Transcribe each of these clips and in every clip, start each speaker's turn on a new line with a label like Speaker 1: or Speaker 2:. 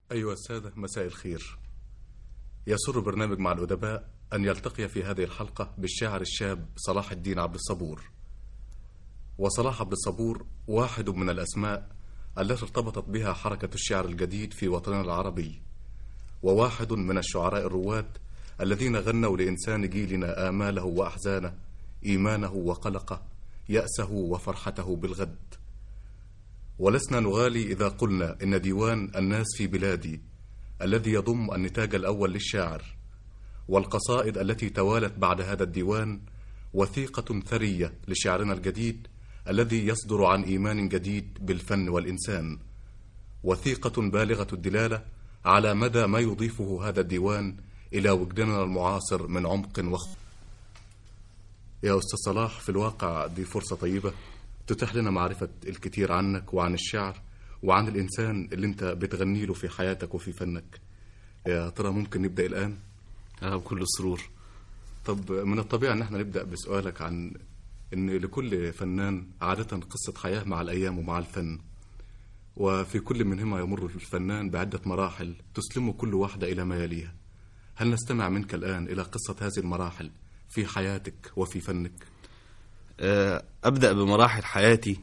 Speaker 1: أيها السادة، مساء الخير. يسر برنامج مع الأدباء أن يلتقي في هذه الحلقة بالشاعر الشاب صلاح الدين عبد الصبور. وصلاح عبد الصبور واحد من الأسماء التي ارتبطت بها حركة الشعر الجديد في وطننا العربي، وواحد من الشعراء الرواد الذين غنوا لإنسان جيلنا آماله وأحزانه، إيمانه وقلقه، يأسه وفرحته بالغد. ولسنا نغالي إذا قلنا إن ديوان الناس في بلادي الذي يضم النتاج الأول للشاعر والقصائد التي توالت بعد هذا الديوان وثيقة ثرية لشعرنا الجديد الذي يصدر عن إيمان جديد بالفن والإنسان، وثيقة بالغة الدلالة على مدى ما يضيفه هذا الديوان إلى وجداننا المعاصر من عمق وخط. يا أستاذ صلاح، في الواقع دي فرصة طيبة تتيح لنا معرفة الكثير عنك وعن الشعر وعن الإنسان اللي أنت بتغني له في حياتك وفي فنك. يا ترى ممكن نبدأ الآن؟
Speaker 2: بكل سرور.
Speaker 1: طب من الطبيعي أن احنا نبدأ بسؤالك عن أن لكل فنان عادة قصة حياة مع الأيام ومع الفن، وفي كل منهما يمر الفنان بعدة مراحل تسلم كل واحدة إلى ما يليها. هل نستمع منك الآن إلى قصة هذه المراحل في حياتك وفي فنك؟
Speaker 2: أبدأ بمراحل حياتي،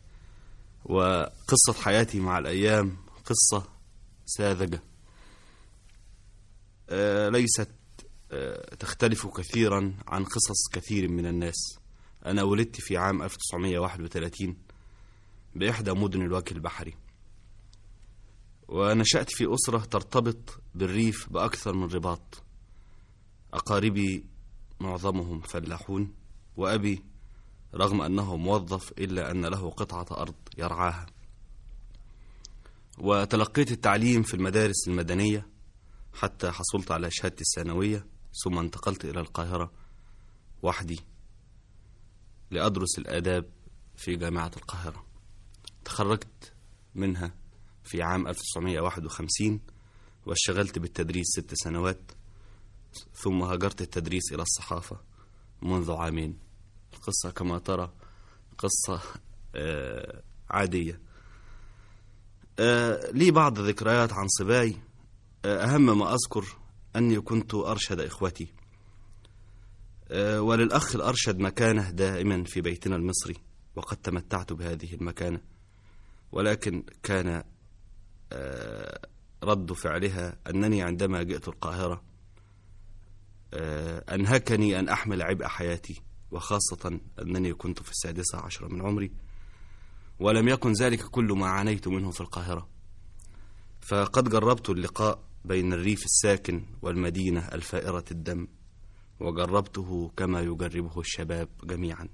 Speaker 2: وقصة حياتي مع الأيام قصة ساذجة ليست تختلف كثيرا عن قصص كثير من الناس. أنا ولدت في عام 1931 بإحدى مدن الوجه البحري، ونشأت في أسرة ترتبط بالريف بأكثر من رباط. أقاربي معظمهم فلاحون، وأبي رغم أنه موظف إلا أن له قطعة أرض يرعاها. وتلقيت التعليم في المدارس المدنية حتى حصلت على شهادتي الثانوية، ثم انتقلت إلى القاهرة وحدي لأدرس الآداب في جامعة القاهرة. تخرجت منها في عام 1951 واشتغلت بالتدريس 6 سنوات، ثم هاجرت التدريس إلى الصحافة منذ عامين. القصة كما ترى قصة عادية. لي بعض ذكريات عن صباي. أهم ما أذكر أني كنت أرشد إخوتي، وللأخ الأرشد مكانة دائما في بيتنا المصري، وقد تمتعت بهذه المكانة، ولكن كان رد فعلها أنني عندما جئت القاهرة أنهكني أن أحمل عبء حياتي، وخاصة أنني كنت في 16 من عمري، ولم يكن ذلك كل ما عانيت منه في القاهرة. فقد جربت اللقاء بين الريف الساكن والمدينة الفائرة الدم، وجربته كما يجربه الشباب جميعا.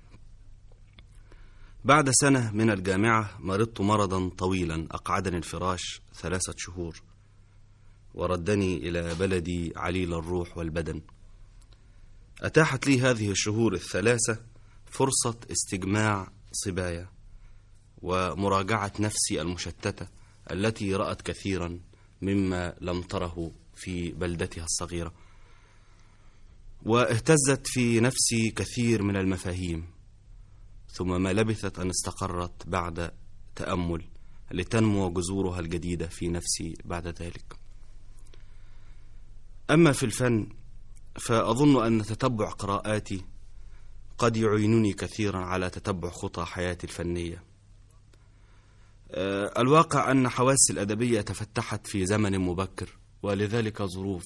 Speaker 2: بعد سنة من الجامعة مرضت مرضا طويلا أقعدني الفراش 3 شهور، وردني إلى بلدي عليل الروح والبدن. أتاحت لي هذه الشهور 3 فرصة استجماع صبايا ومراجعة نفسي المشتتة التي رأت كثيرا مما لم تره في بلدتها الصغيرة، واهتزت في نفسي كثير من المفاهيم، ثم ما لبثت أن استقرت بعد تأمل لتنمو جذورها الجديدة في نفسي بعد ذلك. أما في الفن فأظن أن تتبع قراءاتي قد يعينني كثيرا على تتبع خطى حياتي الفنية. الواقع أن حواسي الأدبية تفتحت في زمن مبكر، ولذلك ظروف.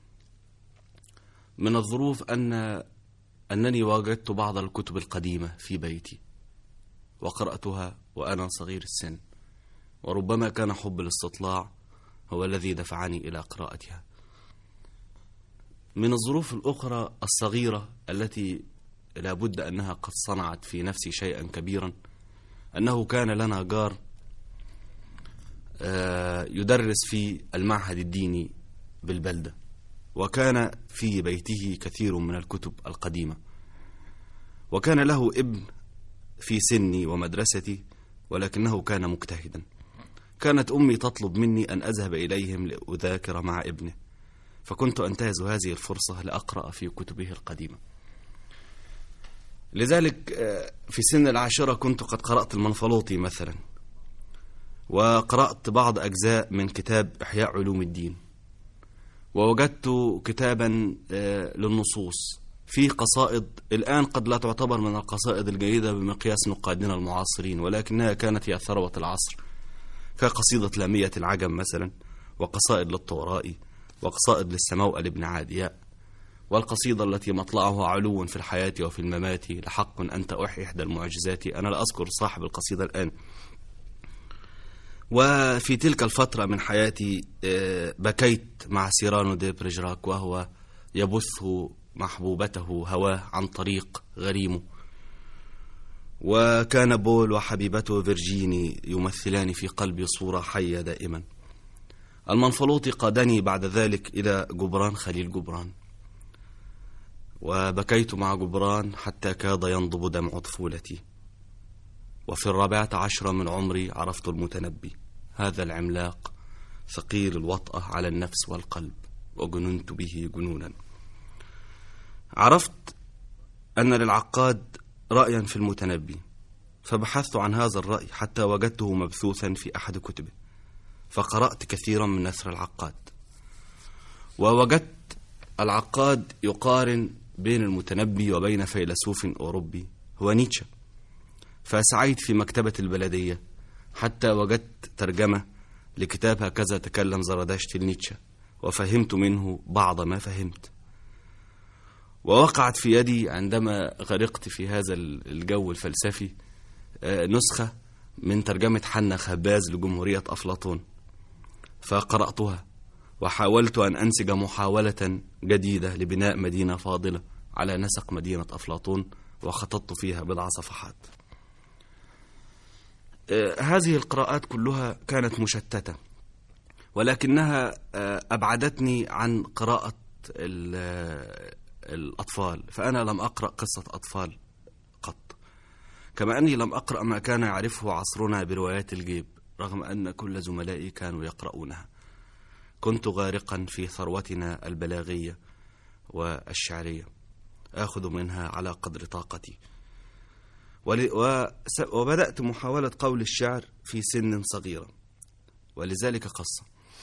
Speaker 2: من الظروف أنني وجدت بعض الكتب القديمة في بيتي وقرأتها وأنا صغير السن، وربما كان حب الاستطلاع هو الذي دفعني إلى قراءتها. من الظروف الأخرى الصغيرة التي لابد أنها قد صنعت في نفسي شيئا كبيرا أنه كان لنا جار يدرس في المعهد الديني بالبلدة، وكان في بيته كثير من الكتب القديمة، وكان له ابن في سني ومدرستي ولكنه كان مجتهدا. كانت أمي تطلب مني أن أذهب إليهم لأذاكر مع ابنه، فكنت أنتهز هذه الفرصة لأقرأ في كتبه القديمة. لذلك في سن 10 كنت قد قرأت المنفلوطي مثلا، وقرأت بعض أجزاء من كتاب إحياء علوم الدين، ووجدت كتابا للنصوص في قصائد الآن قد لا تعتبر من القصائد الجيدة بمقياس نقادنا المعاصرين، ولكنها كانت هي ثروة العصر، كقصيدة لامية العجم مثلا، وقصائد للطورائي، وقصائد للسموأ لابن عادياء، والقصيدة التي مطلعها علو في الحياة وفي الممات، لحق أنت أحيي إحدى المعجزات. أنا لا أذكر صاحب القصيدة الآن. وفي تلك الفترة من حياتي بكيت مع سيرانو دي بريجراك وهو يبث محبوبته هواه عن طريق غريمه، وكان بول وحبيبته فيرجيني يمثلان في قلبي صورة حية دائما. المنفلوطي قادني بعد ذلك إلى جبران خليل جبران، وبكيت مع جبران حتى كاد ينضب دمع طفولتي. وفي 14 من عمري عرفت المتنبي، هذا العملاق ثقيل الوطأة على النفس والقلب، وجننت به جنونا. عرفت أن للعقاد رأيا في المتنبي، فبحثت عن هذا الرأي حتى وجدته مبثوثا في أحد كتبه، فقرأت كثيرا من نثر العقاد، ووجدت العقاد يقارن بين المتنبي وبين فيلسوف أوروبي هو نيتشه. فسعيت في مكتبة البلدية حتى وجدت ترجمة لكتاب هكذا تكلم زرادشت لنيتشه، وفهمت منه بعض ما فهمت. ووقعت في يدي عندما غرقت في هذا الجو الفلسفي نسخة من ترجمة حنا خباز لجمهورية أفلاطون، فقرأتها وحاولت أن أنسج محاولة جديدة لبناء مدينة فاضلة على نسق مدينة أفلاطون، وخططت فيها بضع صفحات. هذه القراءات كلها كانت مشتتة، ولكنها أبعدتني عن قراءة الأطفال، فأنا لم أقرأ قصة أطفال قط، كما أني لم أقرأ ما كان يعرفه عصرنا بروايات الجيب، رغم أن كل زملائي كانوا يقرؤونها. كنت غارقا في ثروتنا البلاغية والشعرية، آخذ منها على قدر طاقتي. وبدأت محاولة قول الشعر في سن صغيرة، ولذلك قصة.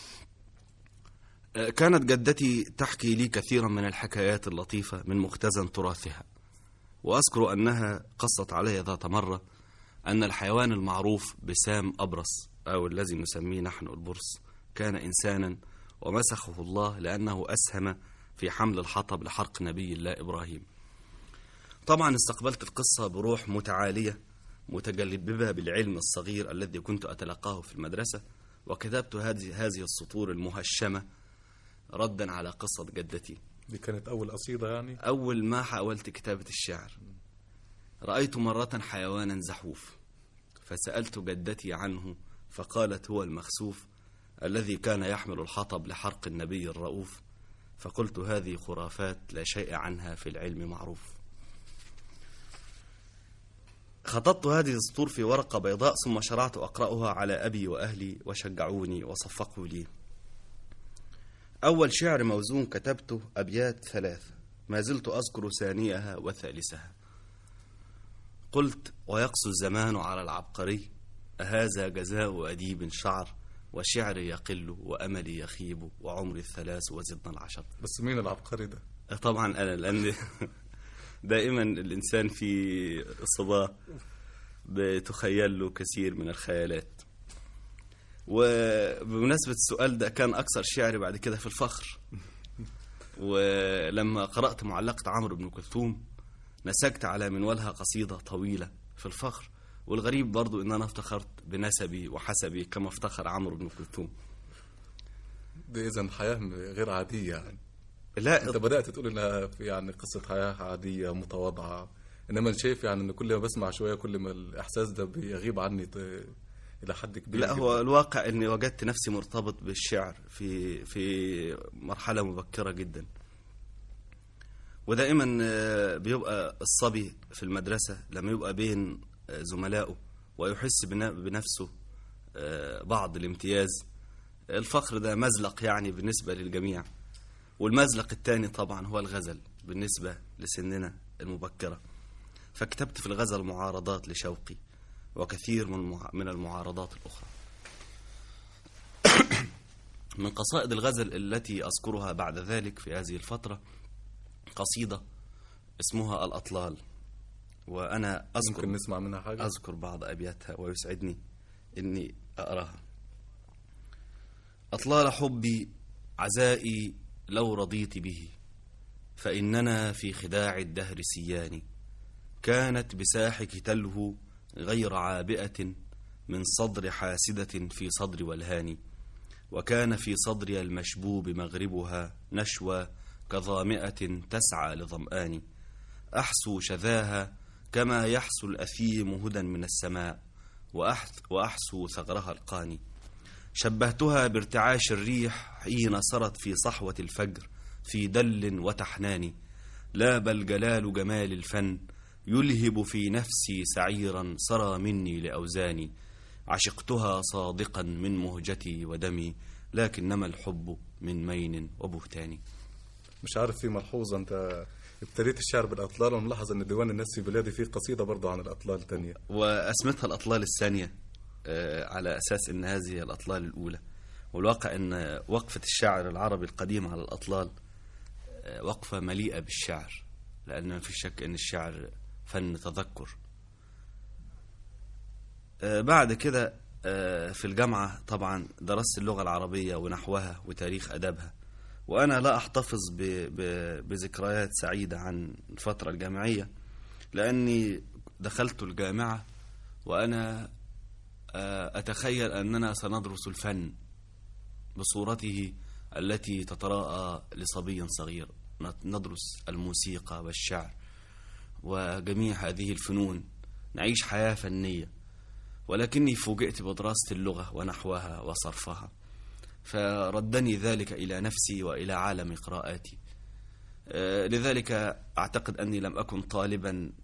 Speaker 2: كانت جدتي تحكي لي كثيرا من الحكايات اللطيفة من مختزن تراثها، وأذكر أنها قصت علي ذات مرة أن الحيوان المعروف بسام أبرص، أو الذي نسميه نحن البرص، كان إنسانا ومسخه الله لأنه أسهم في حمل الحطب لحرق نبي الله إبراهيم. طبعا استقبلت القصة بروح متعالية متجلببة بالعلم الصغير الذي كنت أتلقاه في المدرسة، وكتبت هذه السطور المهشمة ردا على قصة جدتي.
Speaker 1: دي كانت أول قصيدة يعني؟
Speaker 2: أول ما حاولت كتابة الشعر. رأيت مرة حيوانا زحوف، فسألت جدتي عنه، فقالت هو المخسوف الذي كان يحمل الحطب لحرق النبي الرؤوف. فقلت هذه خرافات لا شيء عنها في العلم معروف. خططت هذه السطور في ورقة بيضاء، ثم شرعت أقرأها على أبي وأهلي، وشجعوني وصفقوا لي. أول شعر موزون كتبته أبيات 3، ما زلت أذكر ثانيها وثالثها. قلت ويقسو الزمان على العبقري، أهذا جزاء أديب شعر، وشعري يقل وأملي يخيب، وعمري 3 وزدنا 10.
Speaker 1: بس مين العبقري ده؟
Speaker 2: طبعا أنا، لأن دائما الإنسان في صباه بتخيل له كثير من الخيالات. وبمناسبة السؤال ده، كان أكثر شعري بعد كده في الفخر. ولما قرأت معلقة عمرو بن كلثوم نسجت على منوالها قصيدة طويلة في الفخر. والغريب برضو إن أنا افتخرت بنسبي وحسبي كما افتخر عمرو بن كلثوم.
Speaker 1: دي إذن حياة غير عادية يعني.
Speaker 2: لا،
Speaker 1: أنت بدأت تقول إنها يعني قصة حياة عادية متواضعة، إنما أنا شايف يعني إن كل ما بسمع شوية كل ما الإحساس ده بيغيب عني إلى حد كبير.
Speaker 2: لا، هو الواقع إني وجدت نفسي مرتبط بالشعر في مرحلة مبكرة جدا. ودائما بيبقى الصبي في المدرسة لما يبقى بين زملائه ويحس بنفسه بعض الامتياز، الفخر ده مزلق يعني بالنسبة للجميع. والمزلق الثاني طبعا هو الغزل بالنسبة لسننا المبكرة. فكتبت في الغزل معارضات لشوقي وكثير من المعارضات الأخرى. من قصائد الغزل التي أذكرها بعد ذلك في هذه الفترة قصيدة اسمها الأطلال، وأنا
Speaker 1: ممكن نسمع منها حاجة؟
Speaker 2: أذكر بعض أبياتها ويسعدني إني أقراها. أطلال حبي عزائي لو رضيت به، فإننا في خداع الدهر سيان. كانت بساحك تلهو غير عابئة من صدر حاسدة في صدر والهان. وكان في صدري المشبوب مغربها نشوى كظامئة تسعى لظمآن. أحسو شذاها كما يحسو الأثيم هدى من السماء، وأحسو ثغرها القاني. شبهتها بارتعاش الريح حين سرت في صحوة الفجر في دل وتحنان. لا بل جلال جمال الفن يلهب في نفسي سعيرا سرى مني لأوزاني. عشقتها صادقا من مهجتي ودمي، لكنما الحب من مين وبهتان.
Speaker 1: مش عارف، في ملحوظة أنت ابتديت الشعر بالأطلال، وملاحظ أن ديوان الناس في بلادي فيه قصيدة برضو عن الأطلال تانية،
Speaker 2: وأسمتها الأطلال الثانية على أساس أن هذه الأطلال الأولى. والواقع أن وقفة الشاعر العربي القديم على الأطلال وقفة مليئة بالشعر، لأن ما في شك أن الشعر فن تذكر. بعد كده في الجامعة طبعا درست اللغة العربية ونحوها وتاريخ أدبها، وأنا لا أحتفظ بذكريات سعيدة عن الفترة الجامعية، لأني دخلت الجامعة وأنا أتخيل أننا سندرس الفن بصورته التي تتراءى لصبي صغير. ندرس الموسيقى والشعر وجميع هذه الفنون، نعيش حياة فنية. ولكني فوجئت بدراسة اللغة ونحوها وصرفها، فردني ذلك إلى نفسي وإلى عالم قراءاتي. لذلك أعتقد أني لم أكن طالبا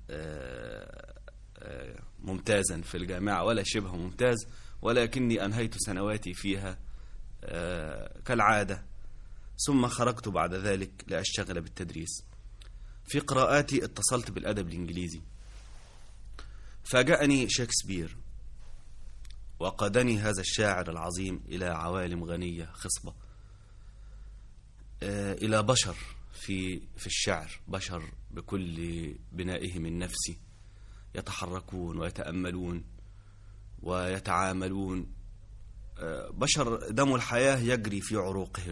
Speaker 2: ممتازا في الجامعة ولا شبه ممتاز، ولكني أنهيت سنواتي فيها كالعادة، ثم خرجت بعد ذلك لأشتغل بالتدريس. في قراءاتي اتصلت بالأدب الإنجليزي، فاجأني شكسبير وقادني هذا الشاعر العظيم إلى عوالم غنية خصبة، إلى بشر في الشعر، بشر بكل بنائهم النفسي يتحركون ويتأملون ويتعاملون، بشر دم الحياة يجري في عروقهم.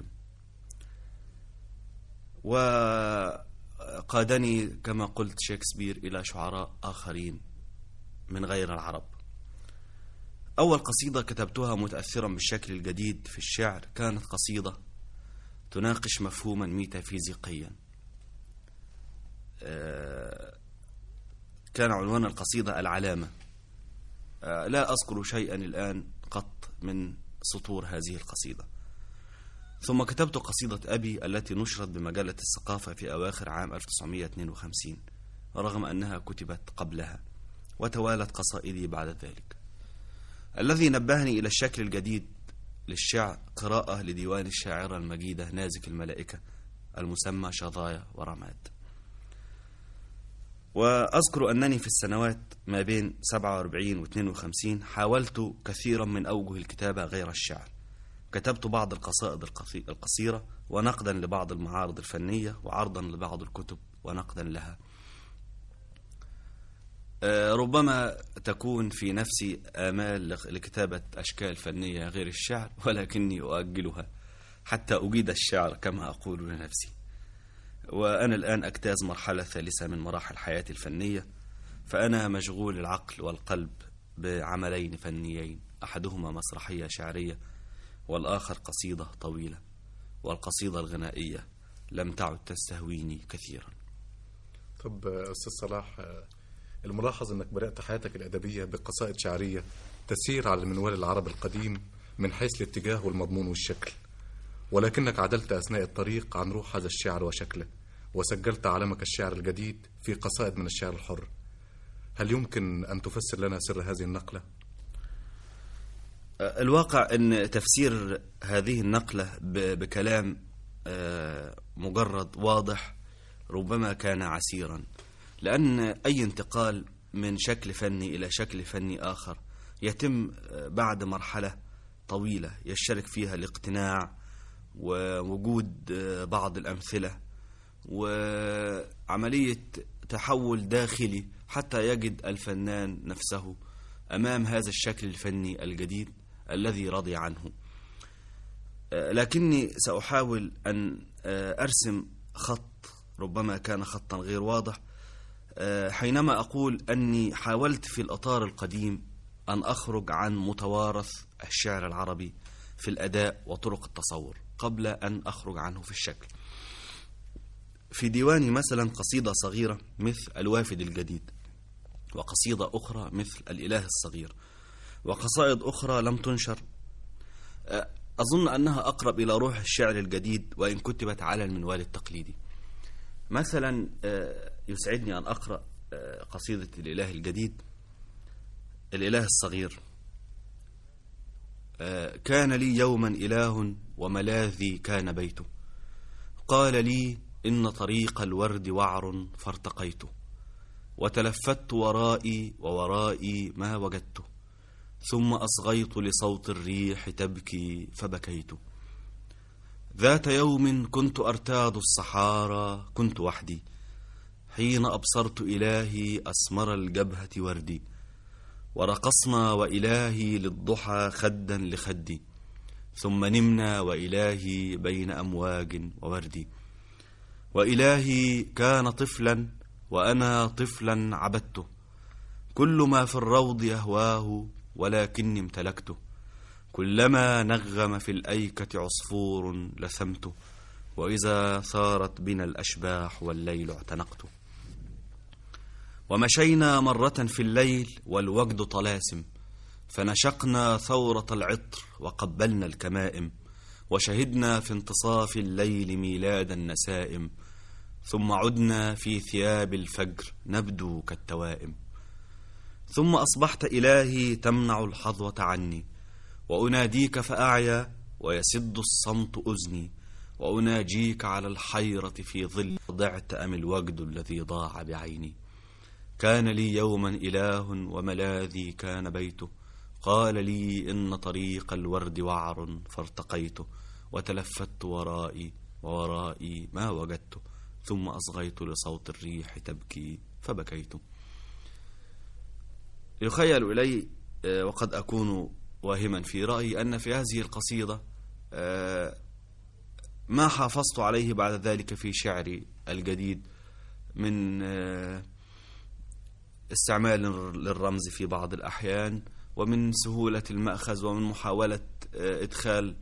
Speaker 2: وقادني كما قلت شكسبير إلى شعراء آخرين من غير العرب. أول قصيدة كتبتها متأثرا بالشكل الجديد في الشعر كانت قصيدة تناقش مفهوما ميتافيزيقيا. كان عنوان القصيدة العلامة. لا أذكر شيئا الآن قط من سطور هذه القصيدة. ثم كتبت قصيدة أبي التي نشرت بمجلة الثقافة في أواخر عام 1952، رغم أنها كتبت قبلها، وتوالت قصائدي بعد ذلك. الذي نبهني إلى الشكل الجديد للشعر قراءة لديوان الشاعرة المجيدة نازك الملائكة المسمى شظايا ورماد. وأذكر أنني في السنوات ما بين 47 و 52 حاولت كثيرا من أوجه الكتابة غير الشعر. كتبت بعض القصائد القصيرة ونقدا لبعض المعارض الفنية وعرضا لبعض الكتب ونقدا لها. ربما تكون في نفسي آمال لكتابة أشكال فنية غير الشعر، ولكني أؤجلها حتى أجيد الشعر كما أقول لنفسي. وأنا الآن أجتاز مرحلة ثالثة من مراحل حياتي الفنية، فأنا مشغول العقل والقلب بعملين فنيين، أحدهما مسرحية شعرية والآخر قصيدة طويلة، والقصيدة الغنائية لم تعد تستهويني كثيرا.
Speaker 1: طب أستاذ صلاح، الملاحظ أنك بدأت حياتك الأدبية بقصائد شعرية تسير على المنوال العربي القديم من حيث الاتجاه والمضمون والشكل، ولكنك عدلت أثناء الطريق عن روح هذا الشعر وشكله، وسجلت علمك الشعر الجديد في قصائد من الشعر الحر. هل يمكن أن تفسر لنا سر هذه النقلة؟
Speaker 2: الواقع أن تفسير هذه النقلة بكلام مجرد واضح ربما كان عسيرا، لأن أي انتقال من شكل فني إلى شكل فني آخر يتم بعد مرحلة طويلة يشترك فيها الاقتناع ووجود بعض الأمثلة وعملية تحول داخلي حتى يجد الفنان نفسه أمام هذا الشكل الفني الجديد الذي رضي عنه. لكني سأحاول أن أرسم خط ربما كان خطا غير واضح حينما أقول أني حاولت في الإطار القديم أن أخرج عن متوارث الشعر العربي في الأداء وطرق التصور قبل أن أخرج عنه في الشكل. في ديواني مثلا قصيدة صغيرة مثل الوافد الجديد، وقصيدة أخرى مثل الإله الصغير، وقصائد أخرى لم تنشر أظن أنها أقرب إلى روح الشعر الجديد وإن كتبت على المنوال التقليدي. مثلا يسعدني أن أقرأ قصيدة الإله الجديد. الإله الصغير: كان لي يوما إله وملاذي كان بيته، قال لي إن طريق الورد وعر فارتقيت، وتلفت ورائي وورائي ما وجدت، ثم أصغيت لصوت الريح تبكي فبكيت. ذات يوم كنت أرتاد الصحارى كنت وحدي، حين أبصرت إلهي أسمر الجبهة وردي، ورقصنا وإلهي للضحى خدا لخدي، ثم نمنا وإلهي بين أمواج ووردي. وإلهي كان طفلا وأنا طفلا عبدته، كل ما في الروض يهواه ولكني امتلكته، كلما نغم في الأيكة عصفور لثمته، وإذا ثارت بنا الأشباح والليل اعتنقته. ومشينا مرة في الليل والوجد طلاسم، فنشقنا ثورة العطر وقبلنا الكمائم، وشهدنا في انتصاف الليل ميلاد النسائم، ثم عدنا في ثياب الفجر نبدو كالتوائم. ثم أصبحت إلهي تمنع الحظوة عني، وأناديك فأعيا ويسد الصمت أذني، وأناجيك على الحيرة في ظل ضعت أم الوجد الذي ضاع بعيني. كان لي يوما إله وملاذي كان بيته، قال لي إن طريق الورد وعر فارتقيته، وتلفت ورائي وورائي ما وجدته، ثم أصغيت لصوت الريح تبكي فبكيت. يخيل إلي وقد أكون واهما في رأيي أن في هذه القصيدة ما حافظت عليه بعد ذلك في شعري الجديد من استعمال للرمز في بعض الأحيان، ومن سهولة المأخذ، ومن محاولة إدخال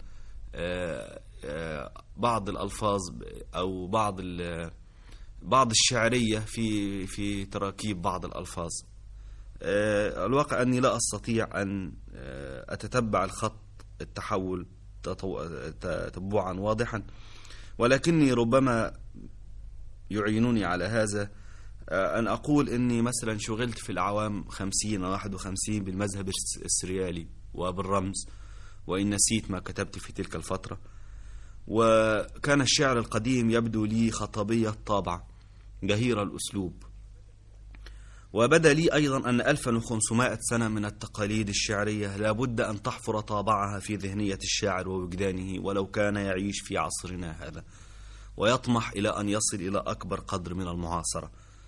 Speaker 2: بعض الألفاظ أو بعض الشعرية في تراكيب بعض الألفاظ. الواقع أني لا أستطيع أن أتتبع الخط التحول تتبعا واضحا، ولكني ربما يعينني على هذا أن أقول أني مثلا شغلت في الأعوام 50 و 51 بالمذهب السريالي وبالرمز، وإن نسيت ما كتبت في تلك الفترة. وكان الشعر القديم يبدو لي خطابية الطابع جهير الأسلوب، وبدا لي أيضا أن 1500 سنة من التقاليد الشعرية لابد أن تحفر طابعها في ذهنية الشاعر ووجدانه، ولو كان يعيش في عصرنا هذا ويطمح إلى أن يصل إلى أكبر قدر من المعاصرة.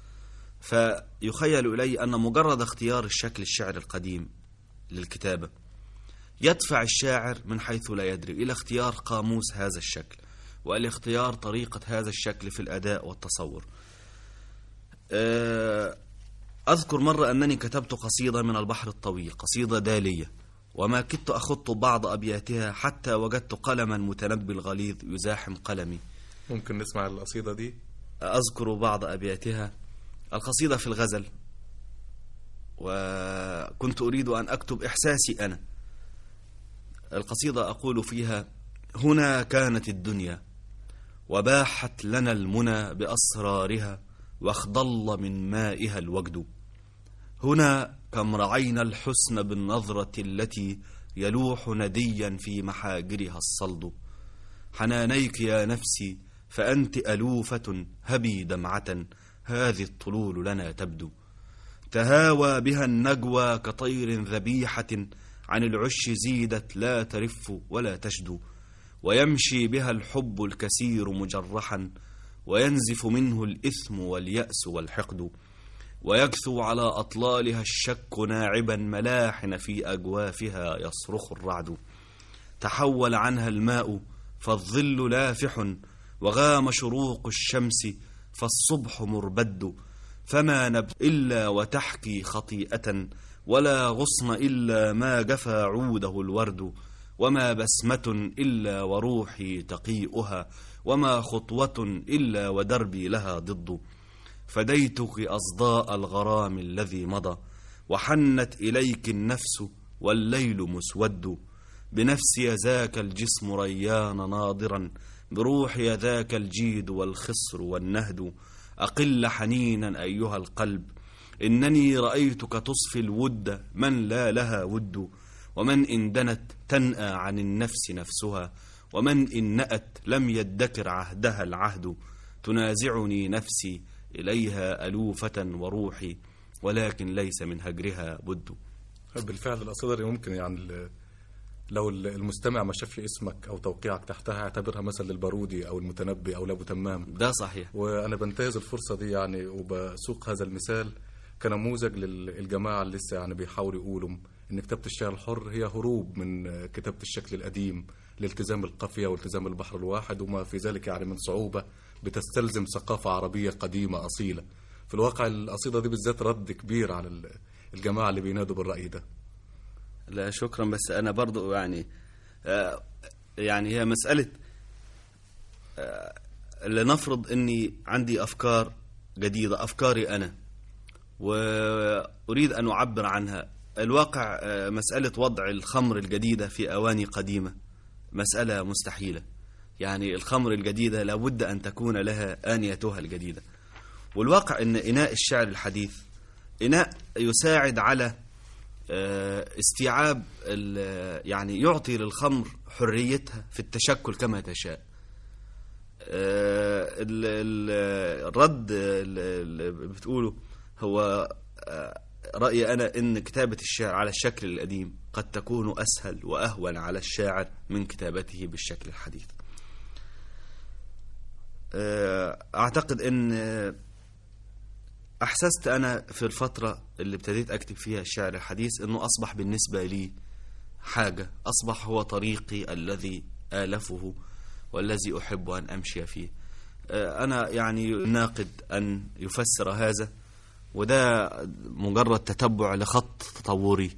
Speaker 2: فيخيل إلي أن مجرد اختيار الشكل الشعري القديم للكتابة يدفع الشاعر من حيث لا يدري إلى اختيار قاموس هذا الشكل، وإلى اختيار طريقة هذا الشكل في الأداء والتصور. أذكر مرة أنني كتبت قصيدة من البحر الطويل، قصيدة دالية، وما كدت أخط بعض أبياتها حتى وجدت قلما متنبي الغليظ يزاحم قلمي.
Speaker 1: ممكن نسمع القصيدة دي؟
Speaker 2: أذكر بعض أبياتها. القصيدة في الغزل، وكنت أريد أن أكتب إحساسي أنا. القصيدة أقول فيها: هنا كانت الدنيا وباحت لنا المنى بأسرارها، واخضل من مائها الوجد. هنا كم رعينا الحسن بالنظرة التي يلوح نديا في محاجرها الصلد. حنانيك يا نفسي فأنت ألوفة، هبي دمعة هذه الطلول لنا تبدو. تهاوى بها النجوى كطير ذبيحة، عن العش زيدت لا ترف ولا تشدو. ويمشي بها الحب الكثير مجرحا، وينزف منه الإثم واليأس والحقد، ويكثو على أطلالها الشك ناعبا ملاحن في أجوافها يصرخ الرعد. تحول عنها الماء فالظل لافح، وغام شروق الشمس فالصبح مربد، فما نبت إلا وتحكي خطيئة، ولا غصن إلا ما جفى عوده الورد، وما بسمة إلا وروحي تقيئها، وما خطوة إلا ودربي لها ضد. فديتك أصداء الغرام الذي مضى، وحنت إليك النفس والليل مسود، بنفسي ذاك الجسم ريان ناضرا، بروحي ذاك الجيد والخصر والنهد. أقل حنينا أيها القلب، إنني رأيتك تصفي الود من لا لها ود، ومن إن دنت تنأى عن النفس نفسها، ومن إن نأت لم يدكر عهدها العهد. تنازعني نفسي إليها ألوفة وروحي، ولكن ليس من هجرها بد.
Speaker 1: بالفعل القصيدة دي ممكن يعني لو المستمع ما شافش اسمك أو توقيعك تحتها اعتبرها مثل للبارودي أو المتنبي أو لأبو تمام.
Speaker 2: ده صحيح.
Speaker 1: وأنا بنتهز الفرصة دي يعني وبسوق هذا المثال كنموذج للجماعة اللي لسه يعني بيحاولوا يقولوا إن كتابة الشعر الحر هي هروب من كتابة الشكل القديم لالتزام القافية والتزام البحر الواحد، وما في ذلك يعني من صعوبة بتستلزم ثقافة عربية قديمة أصيلة. في الواقع القصيدة دي بالذات رد كبير على الجماعة اللي بينادوا بالرأي ده.
Speaker 2: لا شكرا، بس أنا برضو يعني هي مسألة لنفرض أني عندي أفكار جديدة، أفكاري أنا، وأريد أن أعبر عنها. الواقع مسألة وضع الخمر الجديدة في أواني قديمة مسألة مستحيلة. يعني الخمر الجديدة لابد أن تكون لها آنيتها الجديدة. والواقع أن إناء الشعر الحديث إناء يساعد على استيعاب، يعني يعطي للخمر حريتها في التشكل كما تشاء. الرد اللي بتقوله هو رأيي أنا إن كتابة الشعر على الشكل القديم قد تكون أسهل وأهون على الشاعر من كتابته بالشكل الحديث. أعتقد إن أحسست أنا في الفترة اللي ابتديت أكتب فيها الشعر الحديث إنه أصبح بالنسبة لي حاجة، أصبح هو طريقي الذي آلفه والذي أحب أن أمشي فيه. أنا يعني ناقد أن يفسر هذا، وده مجرد تتبع لخط تطوري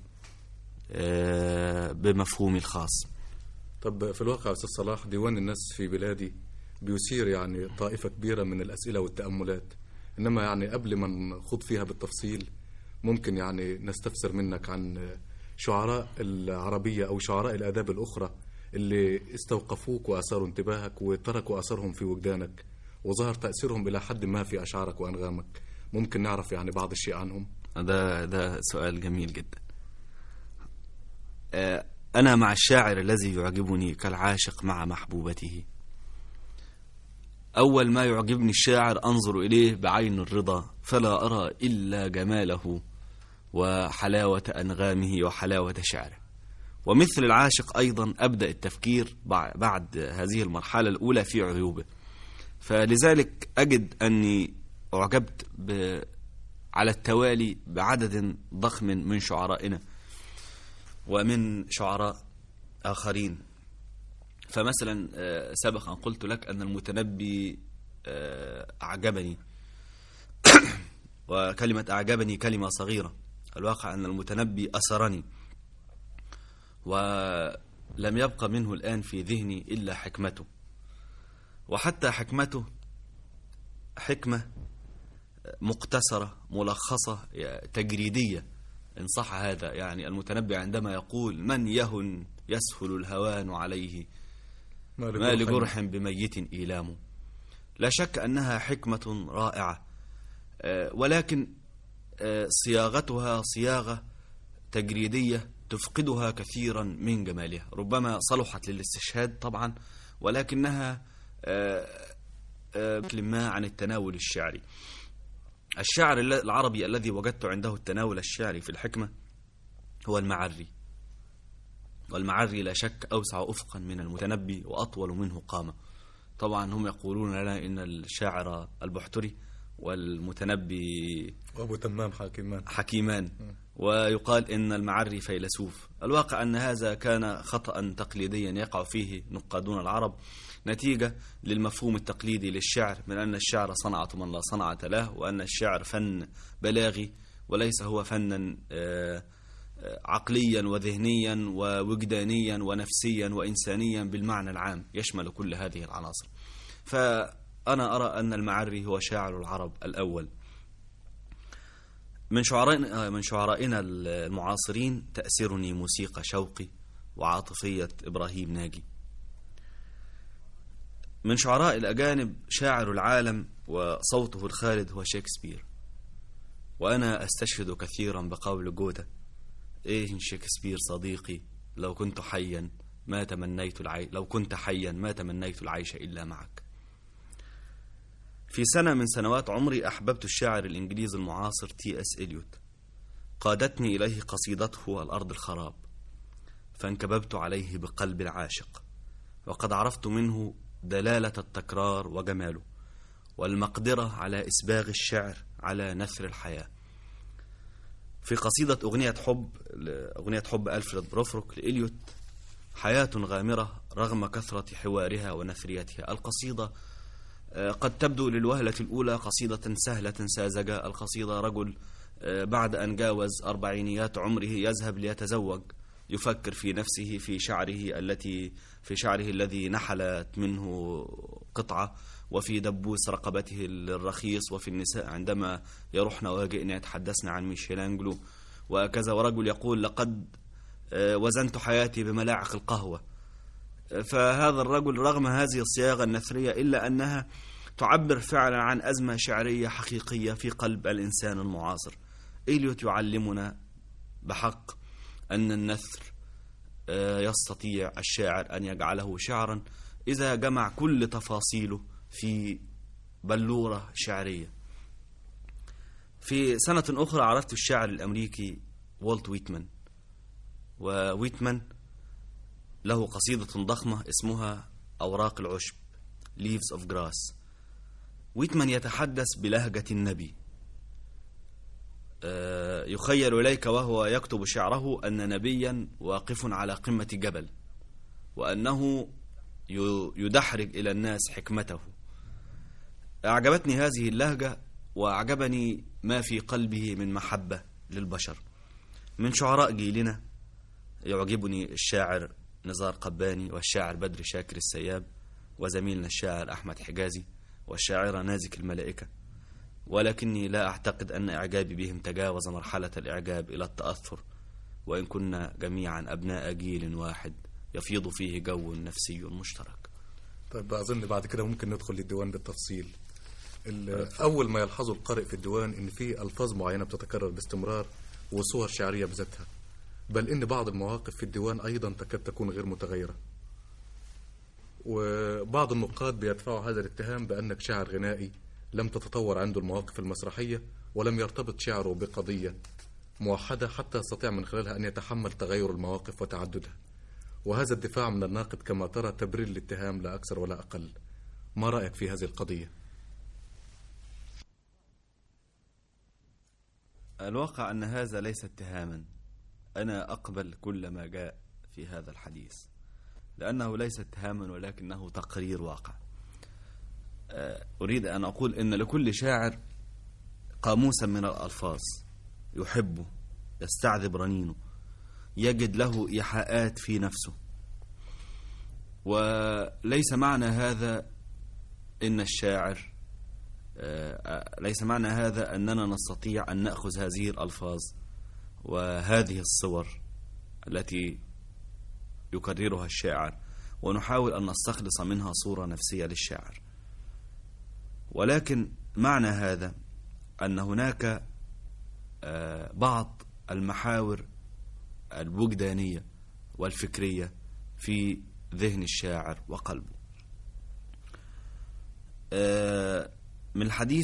Speaker 2: بمفهومي الخاص.
Speaker 1: طب في الواقع أستاذ صلاح، ديوان الناس في بلادي بيثير يعني طائفة كبيرة من الأسئلة والتأملات، إنما يعني قبل ما نخوض فيها بالتفصيل ممكن يعني نستفسر منك عن شعراء العربية أو شعراء الآداب الأخرى اللي استوقفوك وأثاروا انتباهك وتركوا أثرهم في وجدانك وظهر تأثيرهم إلى حد ما في أشعارك وأنغامك. ممكن نعرف يعني بعض الشيء عنهم؟
Speaker 2: ده سؤال جميل جدا. أنا مع الشاعر الذي يعجبني كالعاشق مع محبوبته. أول ما يعجبني الشاعر أنظر إليه بعين الرضا، فلا أرى إلا جماله وحلاوة أنغامه وحلاوة شعره. ومثل العاشق أيضا أبدأ التفكير بعد هذه المرحلة الأولى في عيوبه. فلذلك أجد أني أعجبت على التوالي بعدد ضخم من شعرائنا ومن شعراء آخرين. فمثلا سبق أن قلت لك أن المتنبي أعجبني وكلمة أعجبني كلمة صغيرة. الواقع أن المتنبي أسرني، ولم يبقى منه الآن في ذهني إلا حكمته، وحتى حكمته حكمة مقتصرة ملخصة تجريدية إن صح هذا. يعني المتنبي عندما يقول من يهن يسهل الهوان عليه، ما لجرح بميت إيلام، لا شك أنها حكمة رائعة، ولكن صياغتها صياغة تجريدية تفقدها كثيرا من جمالها. ربما صلحت للاستشهاد طبعا، ولكنها ما عن التناول الشعري. الشاعر العربي الذي وجدت عنده التناول الشعري في الحكمة هو المعري. والمعري لا شك أوسع أفقا من المتنبي وأطول منه قامة. طبعا هم يقولون لنا إن الشاعر البحتري والمتنبي
Speaker 1: وأبو تمام
Speaker 2: حكيمان، ويقال إن المعري فيلسوف. الواقع أن هذا كان خطأ تقليديا يقع فيه نقادون العرب نتيجة للمفهوم التقليدي للشعر من أن الشعر صنعة من لا صنعة له، وأن الشعر فن بلاغي وليس هو فنا عقليا وذهنيا ووجدانيا ونفسيا وإنسانيا بالمعنى العام يشمل كل هذه العناصر. فأنا أرى أن المعري هو شاعر العرب الأول. من شعرائنا المعاصرين تأسرني موسيقى شوقي وعاطفية إبراهيم ناجي. من شعراء الأجانب شاعر العالم وصوته الخالد هو شكسبير، وأنا أستشهد كثيرا بقول جوتا: إيه شكسبير صديقي، لو كنت حيا ما تمنيت العيش إلا معك. في سنة من سنوات عمري أحببت الشاعر الإنجليزي المعاصر T.S. إليوت. قادتني إليه قصيدته الأرض الخراب، فانكببت عليه بقلب العاشق، وقد عرفت منه دلالة التكرار وجماله والمقدرة على إسباغ الشعر على نثر الحياة. في قصيدة أغنية حب ألفريد بروفروك لإليوت: حياة غامرة رغم كثرة حوارها ونثريتها. القصيدة قد تبدو للوهلة الأولى قصيدة سهلة ساذجة. القصيدة رجل بعد أن جاوز 40 عمره يذهب ليتزوج، يفكر في نفسه في شعره الذي نحلت منه قطعة، وفي دبوس رقبته الرخيص، وفي النساء عندما يروحن ويجئن يتحدثن عن ميشيلانجلو وكذا. ورجل يقول: لقد وزنت حياتي بملاعق القهوة. فهذا الرجل رغم هذه الصياغة النثرية إلا أنها تعبر فعلا عن أزمة شعرية حقيقية في قلب الإنسان المعاصر. إليوت يعلمنا بحق أن النثر يستطيع الشاعر أن يجعله شعرا إذا جمع كل تفاصيله في بلورة شعرية. في سنة أخرى عرفت الشاعر الأمريكي والت ويتمان، وويتمان له قصيدة ضخمة اسمها أوراق العشب Leaves of Grass. ويتمان يتحدث بلهجة النبي. يخيل إليك وهو يكتب شعره أن نبيا واقف على قمة جبل، وأنه يدحرج إلى الناس حكمته. أعجبتني هذه اللهجة، وأعجبني ما في قلبه من محبة للبشر. من شعراء جيلنا يعجبني الشاعر نزار قباني، والشاعر بدر شاكر السياب، وزميلنا الشاعر أحمد حجازي، والشاعرة نازك الملائكة. ولكني لا أعتقد أن إعجابي بهم تجاوز مرحلة الإعجاب إلى التأثر، وإن كنا جميعا أبناء جيل واحد يفيض فيه جو نفسي مشترك.
Speaker 1: طيب أظن بعد كده ممكن ندخل للديوان بالتفصيل. أول ما يلحظه القارئ في الديوان إن في ألفاظ معينة بتتكرر باستمرار وصور شعرية بذاتها، بل إن بعض المواقف في الديوان أيضا تكاد تكون غير متغيرة. وبعض النقاد بيدفعوا هذا الاتهام بأنك شاعر غنائي لم تتطور عنده المواقف المسرحية، ولم يرتبط شعره بقضية موحدة حتى يستطيع من خلالها أن يتحمل تغير المواقف وتعددها. وهذا الدفاع من الناقد كما ترى تبرير الاتهام لا أكثر ولا أقل. ما رأيك في هذه القضية؟
Speaker 2: الواقع أن هذا ليس اتهاما. أنا أقبل كل ما جاء في هذا الحديث، لأنه ليس اتهاما ولكنه تقرير واقع. أريد أن أقول إن لكل شاعر قاموسا من الألفاظ يحبه، يستعذب رنينه، يجد له إيحاءات في نفسه. وليس معنى هذا إن الشاعر ليس معنى هذا أننا نستطيع أن نأخذ هذه الألفاظ وهذه الصور التي يكررها الشاعر ونحاول أن نستخلص منها صورة نفسية للشاعر. ولكن معنى هذا أن هناك بعض المحاور الوجدانية والفكرية في ذهن الشاعر وقلبه. من الحديث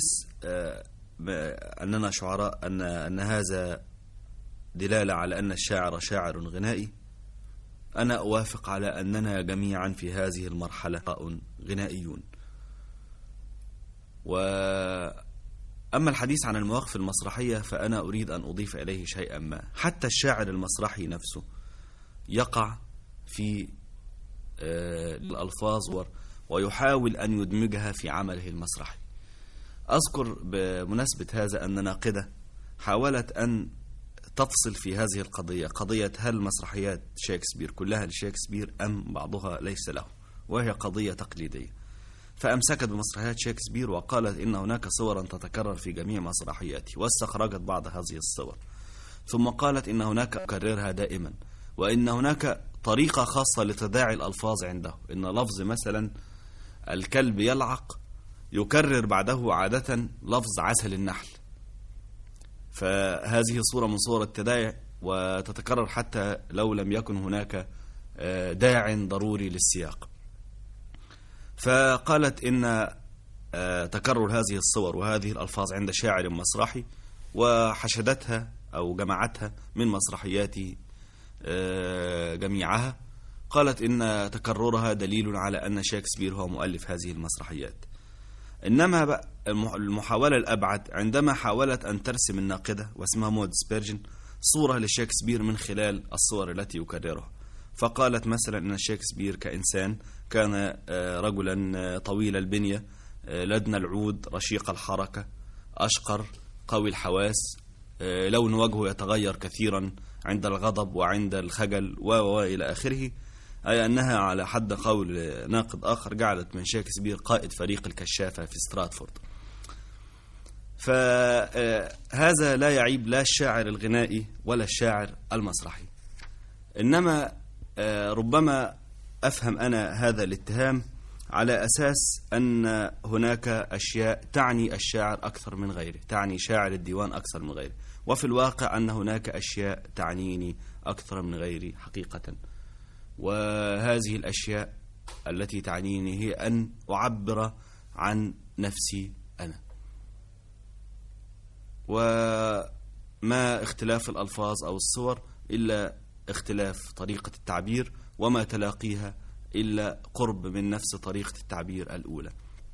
Speaker 2: أننا شعراء أن هذا دلالة على أن الشاعر شاعر غنائي. أنا أوافق على أننا جميعا في هذه المرحلة غنائيون. وأما الحديث عن المواقف المسرحية فأنا أريد أن أضيف إليه شيئا ما. حتى الشاعر المسرحي نفسه يقع في الألفاظ ويحاول أن يدمجها في عمله المسرحي. أذكر بمناسبة هذا أن ناقدة حاولت أن تفصل في هذه القضية، قضية هل مسرحيات شكسبير كلها لشكسبير أم بعضها ليس له، وهي قضية تقليدية. فأمسكت بمسرحيات شكسبير وقالت إن هناك صورا تتكرر في جميع مسرحياته، واستخرجت بعض هذه الصور، ثم قالت إن هناك أكررها دائما، وإن هناك طريقة خاصة لتداعي الألفاظ عنده، إن لفظ مثلا الكلب يلعق يكرر بعده عادة لفظ عسل النحل، فهذه صورة من صور التداعي وتتكرر حتى لو لم يكن هناك داع ضروري للسياق. فقالت إن تكرر هذه الصور وهذه الألفاظ عند شاعر مسرحي وحشدتها أو جمعتها من مسرحيات جميعها، قالت إن تكررها دليل على أن شكسبير هو مؤلف هذه المسرحيات. إنما المحاولة الأبعد عندما حاولت أن ترسم الناقدة واسمها مود سبيرجن صورة لشكسبير من خلال الصور التي يكررها. فقالت مثلا أن شكسبير كإنسان كان رجلا طويل البنية، لدن العود، رشيق الحركة، أشقر، قوي الحواس، لون وجهه يتغير كثيرا عند الغضب وعند الخجل وإلى آخره. أي أنها على حد قول ناقد آخر جعلت من شكسبير قائد فريق الكشافة في ستراتفورد. فهذا لا يعيب لا الشاعر الغنائي ولا الشاعر المسرحي، إنما ربما أفهم أنا هذا الاتهام على أساس أن هناك أشياء تعني الشاعر أكثر من غيره، تعني شاعر الديوان أكثر من غيره، وفي الواقع أن هناك أشياء تعنيني أكثر من غيري حقيقة. وهذه الأشياء التي تعنيني هي أن أعبر عن نفسي أنا، وما اختلاف الألفاظ أو الصور إلا اختلاف طريقة التعبير، وما تلاقيها إلا قرب من نفس طريقة التعبير الأولى.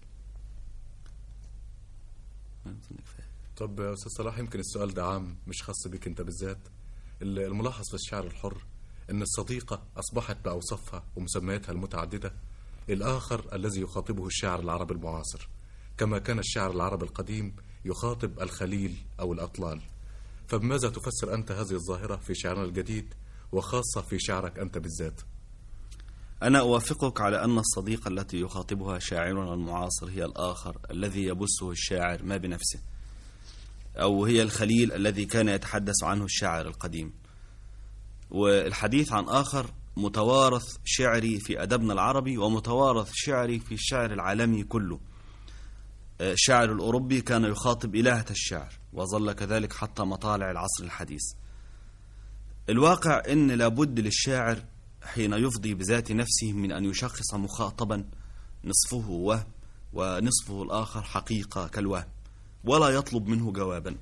Speaker 1: طب يا أستاذ صلاح، يمكن السؤال ده عام مش خاص بك أنت بالذات. الملاحظ في الشعر الحر أن الصديقة أصبحت بأوصافها ومسمياتها المتعددة الآخر الذي يخاطبه الشاعر العربي المعاصر، كما كان الشاعر العربي القديم يخاطب الخليل أو الأطلال. فبماذا تفسر أنت هذه الظاهرة في شعرنا الجديد، وخاصة في شعرك أنت بالذات؟
Speaker 2: أنا أوافقك على أن الصديقة التي يخاطبها شاعرنا المعاصر هي الآخر الذي يبثه الشاعر ما بنفسه، أو هي الخليل الذي كان يتحدث عنه الشاعر القديم. والحديث عن آخر متوارث شعري في أدبنا العربي ومتوارث شعري في الشعر العالمي كله. الشاعر الأوروبي كان يخاطب إلهة الشعر وظل كذلك حتى مطالع العصر الحديث. الواقع إن لابد للشاعر حين يفضي بذات نفسه من أن يشخص مخاطبا نصفه وهم ونصفه الآخر حقيقة كالوهم، ولا يطلب منه جوابا،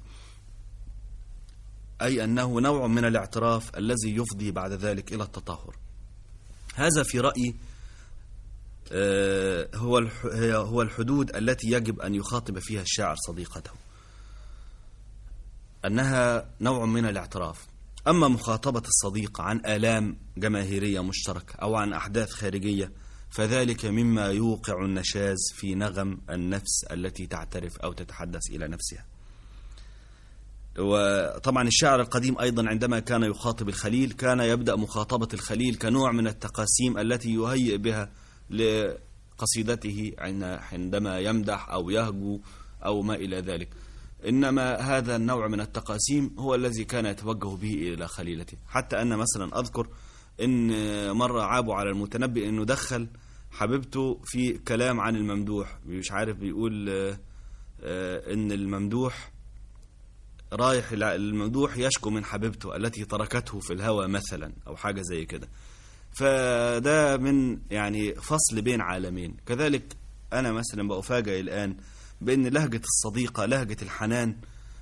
Speaker 2: أي أنه نوع من الاعتراف الذي يفضي بعد ذلك إلى التطهر. هذا في رأيي هو الحدود التي يجب أن يخاطب فيها الشاعر صديقته، أنها نوع من الاعتراف. أما مخاطبة الصديق عن آلام جماهيرية مشتركة أو عن أحداث خارجية فذلك مما يوقع النشاز في نغم النفس التي تعترف أو تتحدث إلى نفسها. وطبعا الشاعر القديم أيضا عندما كان يخاطب الخليل كان يبدأ مخاطبة الخليل كنوع من التقاسيم التي يهيئ بها لقصيدته عندما يمدح أو يهجو أو ما إلى ذلك. إنما هذا النوع من التقاسيم هو الذي كان يتوجه به إلى خليلته، حتى أن مثلا أذكر إن مرة عابوا على المتنبي إنه دخل حبيبته في كلام عن الممدوح، مش عارف بيقول إن الممدوح رايح الممدوح يشكو من حبيبته التي تركته في الهوى مثلا أو حاجة زي كده. فده من يعني فصل بين عالمين. كذلك أنا مثلا بأفاجئ الآن بأن لهجة الصديقة، لهجة الحنان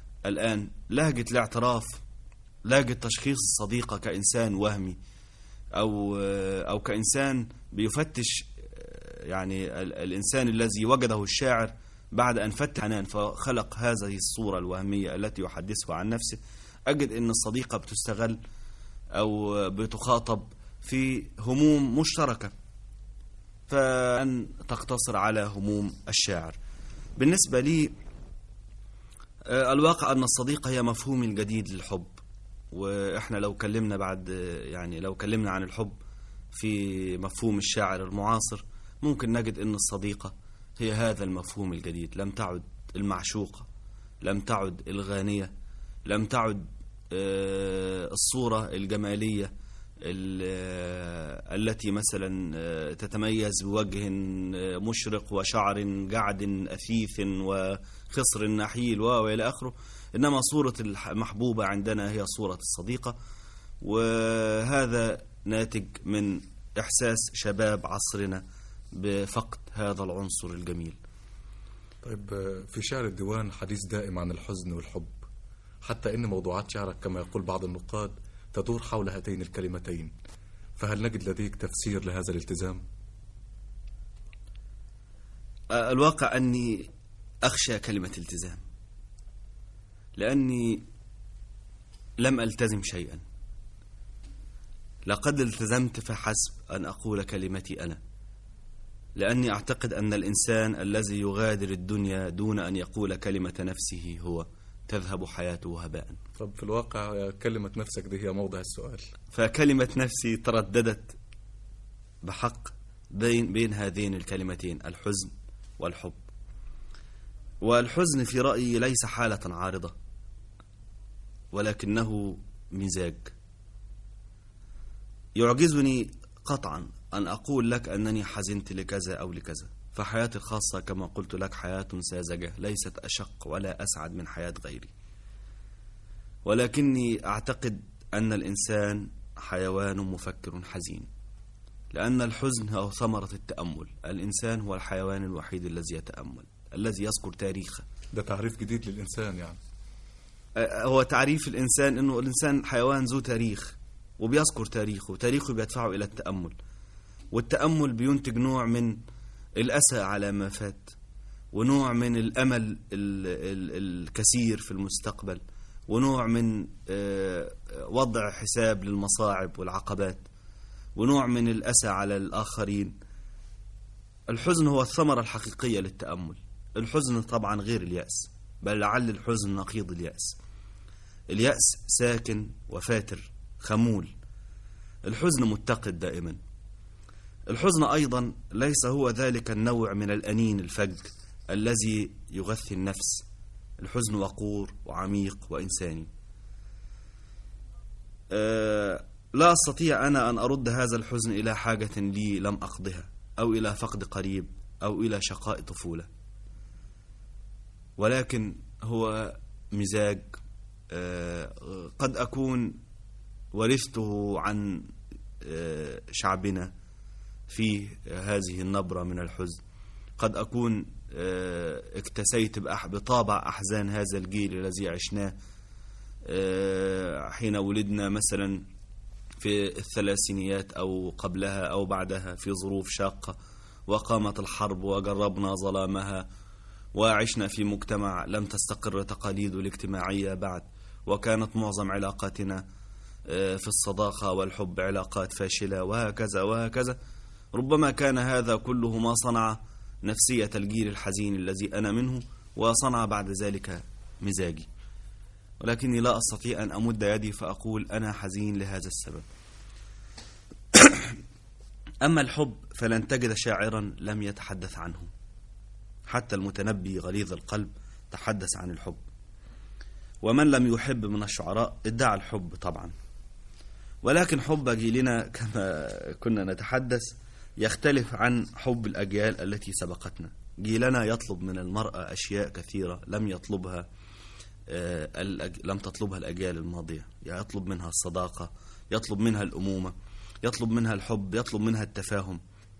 Speaker 2: الآن، لهجة الاعتراف، لهجة تشخيص الصديقة كإنسان وهمي أو كإنسان بيفتش، يعني الإنسان الذي وجده الشاعر بعد أن فتح عنان فخلق هذه الصورة الوهمية التي يحدثها عن نفسه، أجد أن الصديقة بتستغل أو بتخاطب في هموم مشتركة، فأن تقتصر على هموم الشاعر. بالنسبة لي الواقع أن الصديقة هي مفهوم الجديد للحب، وإحنا لو كلمنا عن الحب في مفهوم الشاعر المعاصر ممكن نجد أن الصديقة هي هذا المفهوم الجديد. لم تعد المعشوقة، لم تعد الغانية، لم تعد الصورة الجمالية التي مثلا تتميز بوجه مشرق وشعر جعد أثيث وخصر نحيل وإلى آخره، إنما صورة المحبوبة عندنا هي صورة الصديقة، وهذا ناتج من إحساس شباب عصرنا بفقد هذا العنصر الجميل.
Speaker 1: طيب، في شعر الديوان حديث دائم عن الحزن والحب، حتى إن موضوعات شعرك كما يقول بعض النقاد تدور حول هاتين الكلمتين، فهل نجد لديك تفسير لهذا الالتزام؟
Speaker 2: الواقع أني أخشى كلمة التزام، لأني لم ألتزم شيئا. لقد التزمت فحسب أن أقول كلمتي أنا، لأني أعتقد أن الإنسان الذي يغادر الدنيا دون أن يقول كلمة نفسه هو تذهب حياته هباء.
Speaker 1: طب في الواقع كلمة نفسك دي هي موضع السؤال،
Speaker 2: فكلمة نفسي ترددت بحق بين هذين الكلمتين، الحزن والحب. والحزن في رأيي ليس حالة عارضة، ولكنه مزاج. يعجزني قطعا أن أقول لك أنني حزنت لكذا أو لكذا، فحياتي الخاصة كما قلت لك حياة ساذجة ليست أشق ولا أسعد من حياة غيري، ولكني أعتقد أن الإنسان حيوان مفكر حزين، لأن الحزن هو ثمرة التأمل. الإنسان هو الحيوان الوحيد الذي يتأمل، الذي يذكر تاريخه.
Speaker 1: ده تعريف جديد للإنسان يعني.
Speaker 2: هو تعريف الإنسان أنه الإنسان حيوان ذو تاريخ وبيذكر تاريخه بيدفعه إلى التأمل، والتأمل بينتج نوع من الأسى على ما فات، ونوع من الأمل الكثير في المستقبل، ونوع من وضع حساب للمصاعب والعقبات، ونوع من الأسى على الآخرين. الحزن هو الثمرة الحقيقية للتأمل. الحزن طبعا غير اليأس، بل لعل الحزن نقيض اليأس. اليأس ساكن وفاتر خمول، الحزن متقد دائما. الحزن أيضا ليس هو ذلك النوع من الأنين الفج الذي يغثي النفس. الحزن وقور وعميق وإنساني. لا أستطيع أنا أن أرد هذا الحزن إلى حاجة لي لم أقضها، أو إلى فقد قريب، أو إلى شقاء طفولة، ولكن هو مزاج قد أكون ورثته عن شعبنا في هذه النبرة من الحزن. قد أكون اكتسيت بطابع أحزان هذا الجيل الذي عشناه حين ولدنا مثلا في الثلاثينيات أو قبلها أو بعدها في ظروف شاقة، وقامت الحرب وجربنا ظلامها، وعشنا في مجتمع لم تستقر تقاليده الاجتماعية بعد، وكانت معظم علاقاتنا في الصداقة والحب علاقات فاشلة، وهكذا وهكذا. ربما كان هذا كله ما صنع نفسية الجيل الحزين الذي أنا منه، وصنع بعد ذلك مزاجي، ولكني لا أستطيع أن أمد يدي فأقول أنا حزين لهذا السبب. أما الحب فلن تجد شاعرا لم يتحدث عنه، حتى المتنبي غليظ القلب تحدث عن الحب، ومن لم يحب من الشعراء ادعى الحب طبعا. ولكن حب جيلنا كما كنا نتحدث يختلف عن حب الأجيال التي سبقتنا. جيلنا يطلب من المرأة أشياء كثيرة لم تطلبها الأجيال الماضية. يطلب منها الصداقة، يطلب منها الأمومة، يطلب منها الحب، يطلب منها التفاهم.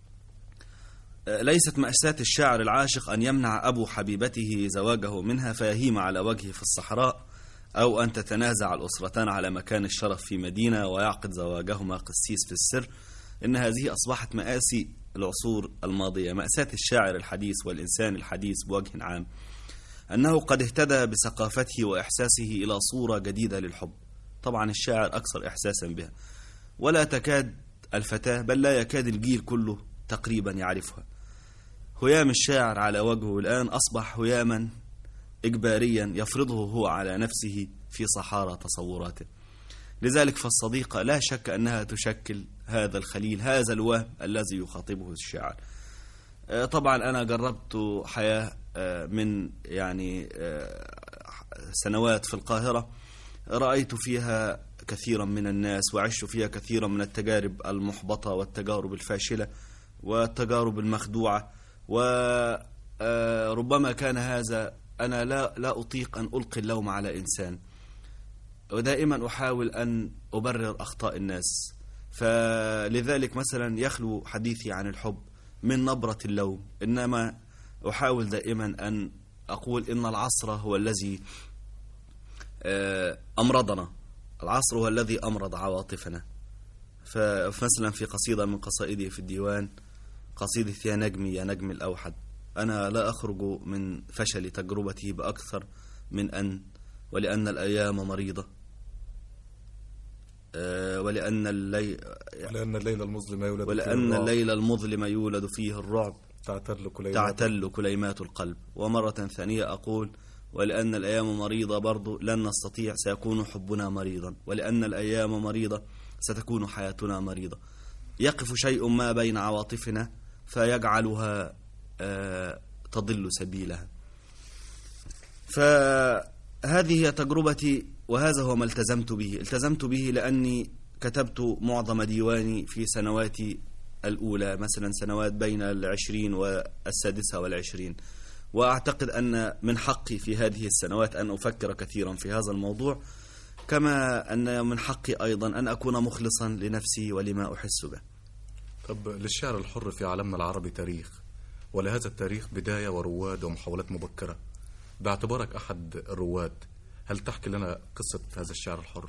Speaker 2: ليست مأساة الشاعر العاشق أن يمنع أبو حبيبته زواجه منها فيهيم على وجهه في الصحراء، أو أن تتنازع الأسرتان على مكان الشرف في مدينة ويعقد زواجهما قسيس في السر. إن هذه أصبحت مآسي العصور الماضية، مأساة الشاعر الحديث والإنسان الحديث بوجه عام، أنه قد اهتدى بثقافته وإحساسه إلى صورة جديدة للحب. طبعا الشاعر أكثر إحساسا بها، ولا تكاد الفتاة بل لا يكاد الجيل كله تقريبا يعرفها. هيام الشاعر على وجهه الآن أصبح هياما إجباريا يفرضه هو على نفسه في صحارى تصوراته. لذلك فالصديقة لا شك أنها تشكل هذا الخليل، هذا الوهم الذي يخاطبه الشاعر. طبعا أنا جربت حياة من سنوات في القاهرة، رأيت فيها كثيرا من الناس وعشت فيها كثيرا من التجارب المحبطة والتجارب الفاشلة والتجارب المخدوعة، وربما كان هذا، أنا لا أطيق أن ألقي اللوم على إنسان، ودائما أحاول أن أبرر أخطاء الناس. فلذلك مثلا يخلو حديثي عن الحب من نبرة اللوم، إنما أحاول دائما أن أقول إن العصر هو الذي أمرضنا، العصر هو الذي أمرض عواطفنا. فمثلا في قصيدة من قصائدي في الديوان، قصيدة يا نجمي يا نجم الأوحد، أنا لا أخرج من فشل تجربتي بأكثر من أن ولأن الأيام مريضة، ولأن الليل المظلم يولد فيه الرعب، تعتل كليمات القلب. ومرة ثانية أقول ولأن الأيام مريضة برضو لن نستطيع، سيكون حبنا مريضا، ولأن الأيام مريضة ستكون حياتنا مريضة. يقف شيء ما بين عواطفنا فيجعلها تضل سبيلها. فهذه هي تجربتي، وهذا هو ما التزمت به لأني كتبت معظم ديواني في سنواتي الأولى، مثلا سنوات بين 20 و26، وأعتقد أن من حقي في هذه السنوات أن أفكر كثيرا في هذا الموضوع، كما أن من حقي أيضا أن أكون مخلصا لنفسي ولما أحس به.
Speaker 1: طب للشعر الحر في عالمنا العربي تاريخ، ولهذا التاريخ بداية ورواد ومحاولات مبكرة. باعتبارك أحد الرواد، هل تحكي لنا قصة هذا الشعر الحر؟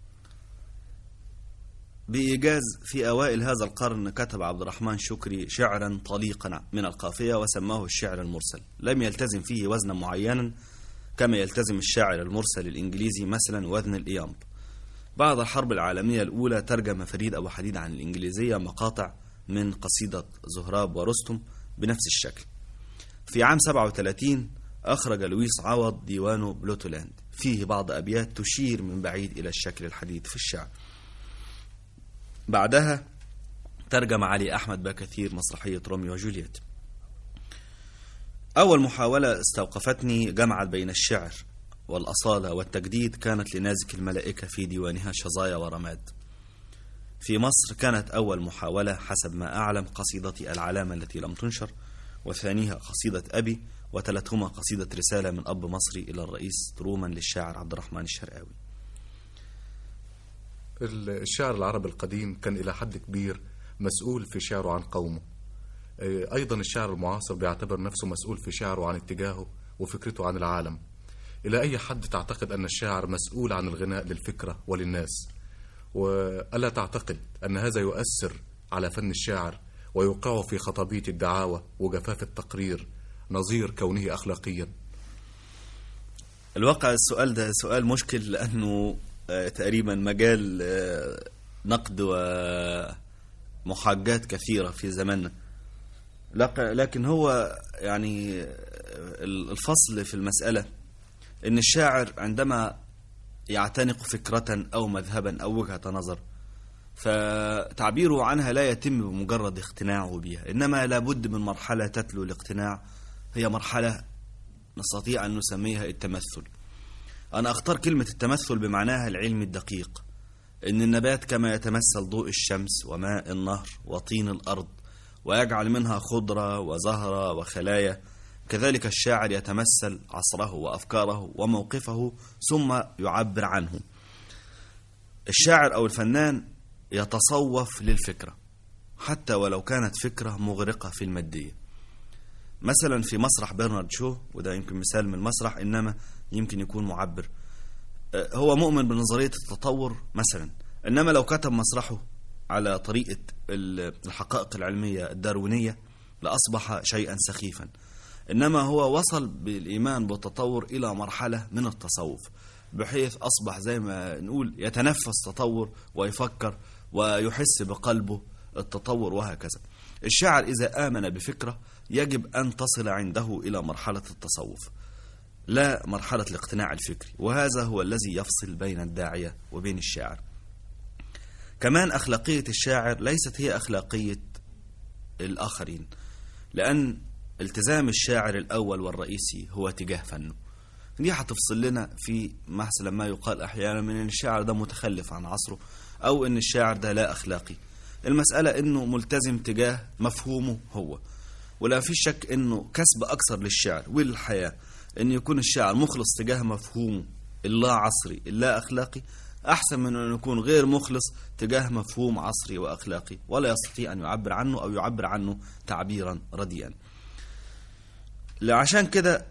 Speaker 2: بإيجاز في أوائل هذا القرن كتب عبد الرحمن شكري شعرا طليقا من القافية وسماه الشعر المرسل، لم يلتزم فيه وزنا معينا كما يلتزم الشاعر المرسل الإنجليزي مثلا وزن الإيامب. بعد الحرب العالمية الأولى ترجم فريد أبو حديد عن الإنجليزية مقاطع من قصيدة زهراب ورستم بنفس الشكل. في عام 37 أخرج لويس عوض ديوانه بلوتولاند، فيه بعض أبيات تشير من بعيد إلى الشكل الحديث في الشعر. بعدها ترجم علي أحمد باكثير مسرحية روميو وجولييت. أول محاولة استوقفتني جمعت بين الشعر والأصالة والتجديد كانت لنازك الملائكة في ديوانها شظايا ورماد. في مصر كانت أول محاولة حسب ما أعلم قصيدتي العلامة التي لم تنشر، وثانيها قصيدة أبي، وتلتهما قصيدة رسالة من أب مصري إلى الرئيس ترومان للشاعر عبد الرحمن الشرقاوي.
Speaker 1: الشعر العربي القديم كان إلى حد كبير مسؤول في شعره عن قومه. أيضا الشاعر المعاصر بيعتبر نفسه مسؤول في شعره عن اتجاهه وفكرته عن العالم. إلى أي حد تعتقد أن الشاعر مسؤول عن الغناء للفكرة وللناس؟ وألا تعتقد أن هذا يؤثر على فن الشاعر ويوقعه في خطابية الدعاوى وجفاف التقرير نظير كونه أخلاقيا؟
Speaker 2: الواقع السؤال ده سؤال مشكل، لأنه تقريبا مجال نقد ومحاجات كثيرة في زماننا. لكن هو يعني الفصل في المسألة إن الشاعر عندما يعتنق فكرة أو مذهبا أو وجهة نظر فتعبيره عنها لا يتم بمجرد اقتناعه بها، إنما لابد من مرحلة تتلو الاقتناع، هي مرحلة نستطيع أن نسميها التمثل. أنا أختار كلمة التمثل بمعناها العلمي الدقيق، إن النبات كما يتمثل ضوء الشمس وماء النهر وطين الأرض ويجعل منها خضرة وزهرة وخلايا، كذلك الشاعر يتمثل عصره وأفكاره وموقفه ثم يعبر عنه. الشاعر أو الفنان يتصوف للفكرة حتى ولو كانت فكرة مغرقة في المادية. مثلا في مسرح برنارد شو، وده يمكن مثال من المسرح إنما يمكن يكون معبر، هو مؤمن بنظرية التطور مثلا، إنما لو كتب مسرحه على طريقة الحقائق العلمية الداروينية لأصبح شيئا سخيفا. إنما هو وصل بالإيمان بالتطور إلى مرحلة من التصوف، بحيث أصبح زي ما نقول يتنفس تطور ويفكر ويحس بقلبه التطور وهكذا. الشاعر إذا آمن بفكرة يجب أن تصل عنده إلى مرحلة التصوف، لا مرحلة الاقتناع الفكري، وهذا هو الذي يفصل بين الداعية وبين الشاعر. كمان أخلاقية الشاعر ليست هي أخلاقية الآخرين، لأن التزام الشاعر الأول والرئيسي هو تجاه فنه. دي هتفصل لنا في مثلا ما يقال أحيانا من أن الشاعر ده متخلف عن عصره، أو أن الشاعر ده لا أخلاقي. المسألة أنه ملتزم تجاه مفهومه هو، ولا في شك أنه كسب أكثر للشعر وللحياة أن يكون الشاعر مخلص تجاه مفهومه اللا عصري اللا أخلاقي، أحسن من أن يكون غير مخلص تجاه مفهوم عصري وأخلاقي ولا يستطيع أن يعبر عنه أو يعبر عنه تعبيرا رديئا. عشان كده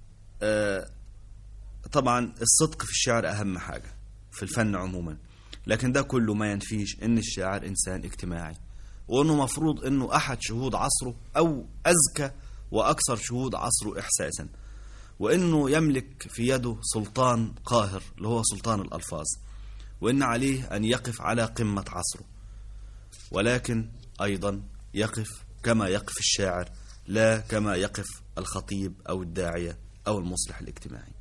Speaker 2: طبعا الصدق في الشعر أهم حاجة في الفن عموما، لكن ده كله ما ينفيش أن الشاعر إنسان اجتماعي، وأنه مفروض أنه أحد شهود عصره أو أذكى وأكثر شهود عصره إحساسا، وأنه يملك في يده سلطان قاهر اللي هو سلطان الألفاظ، وأن عليه أن يقف على قمة عصره، ولكن أيضا يقف كما يقف الشاعر لا كما يقف الخطيب أو الداعية أو المصلح الاجتماعي.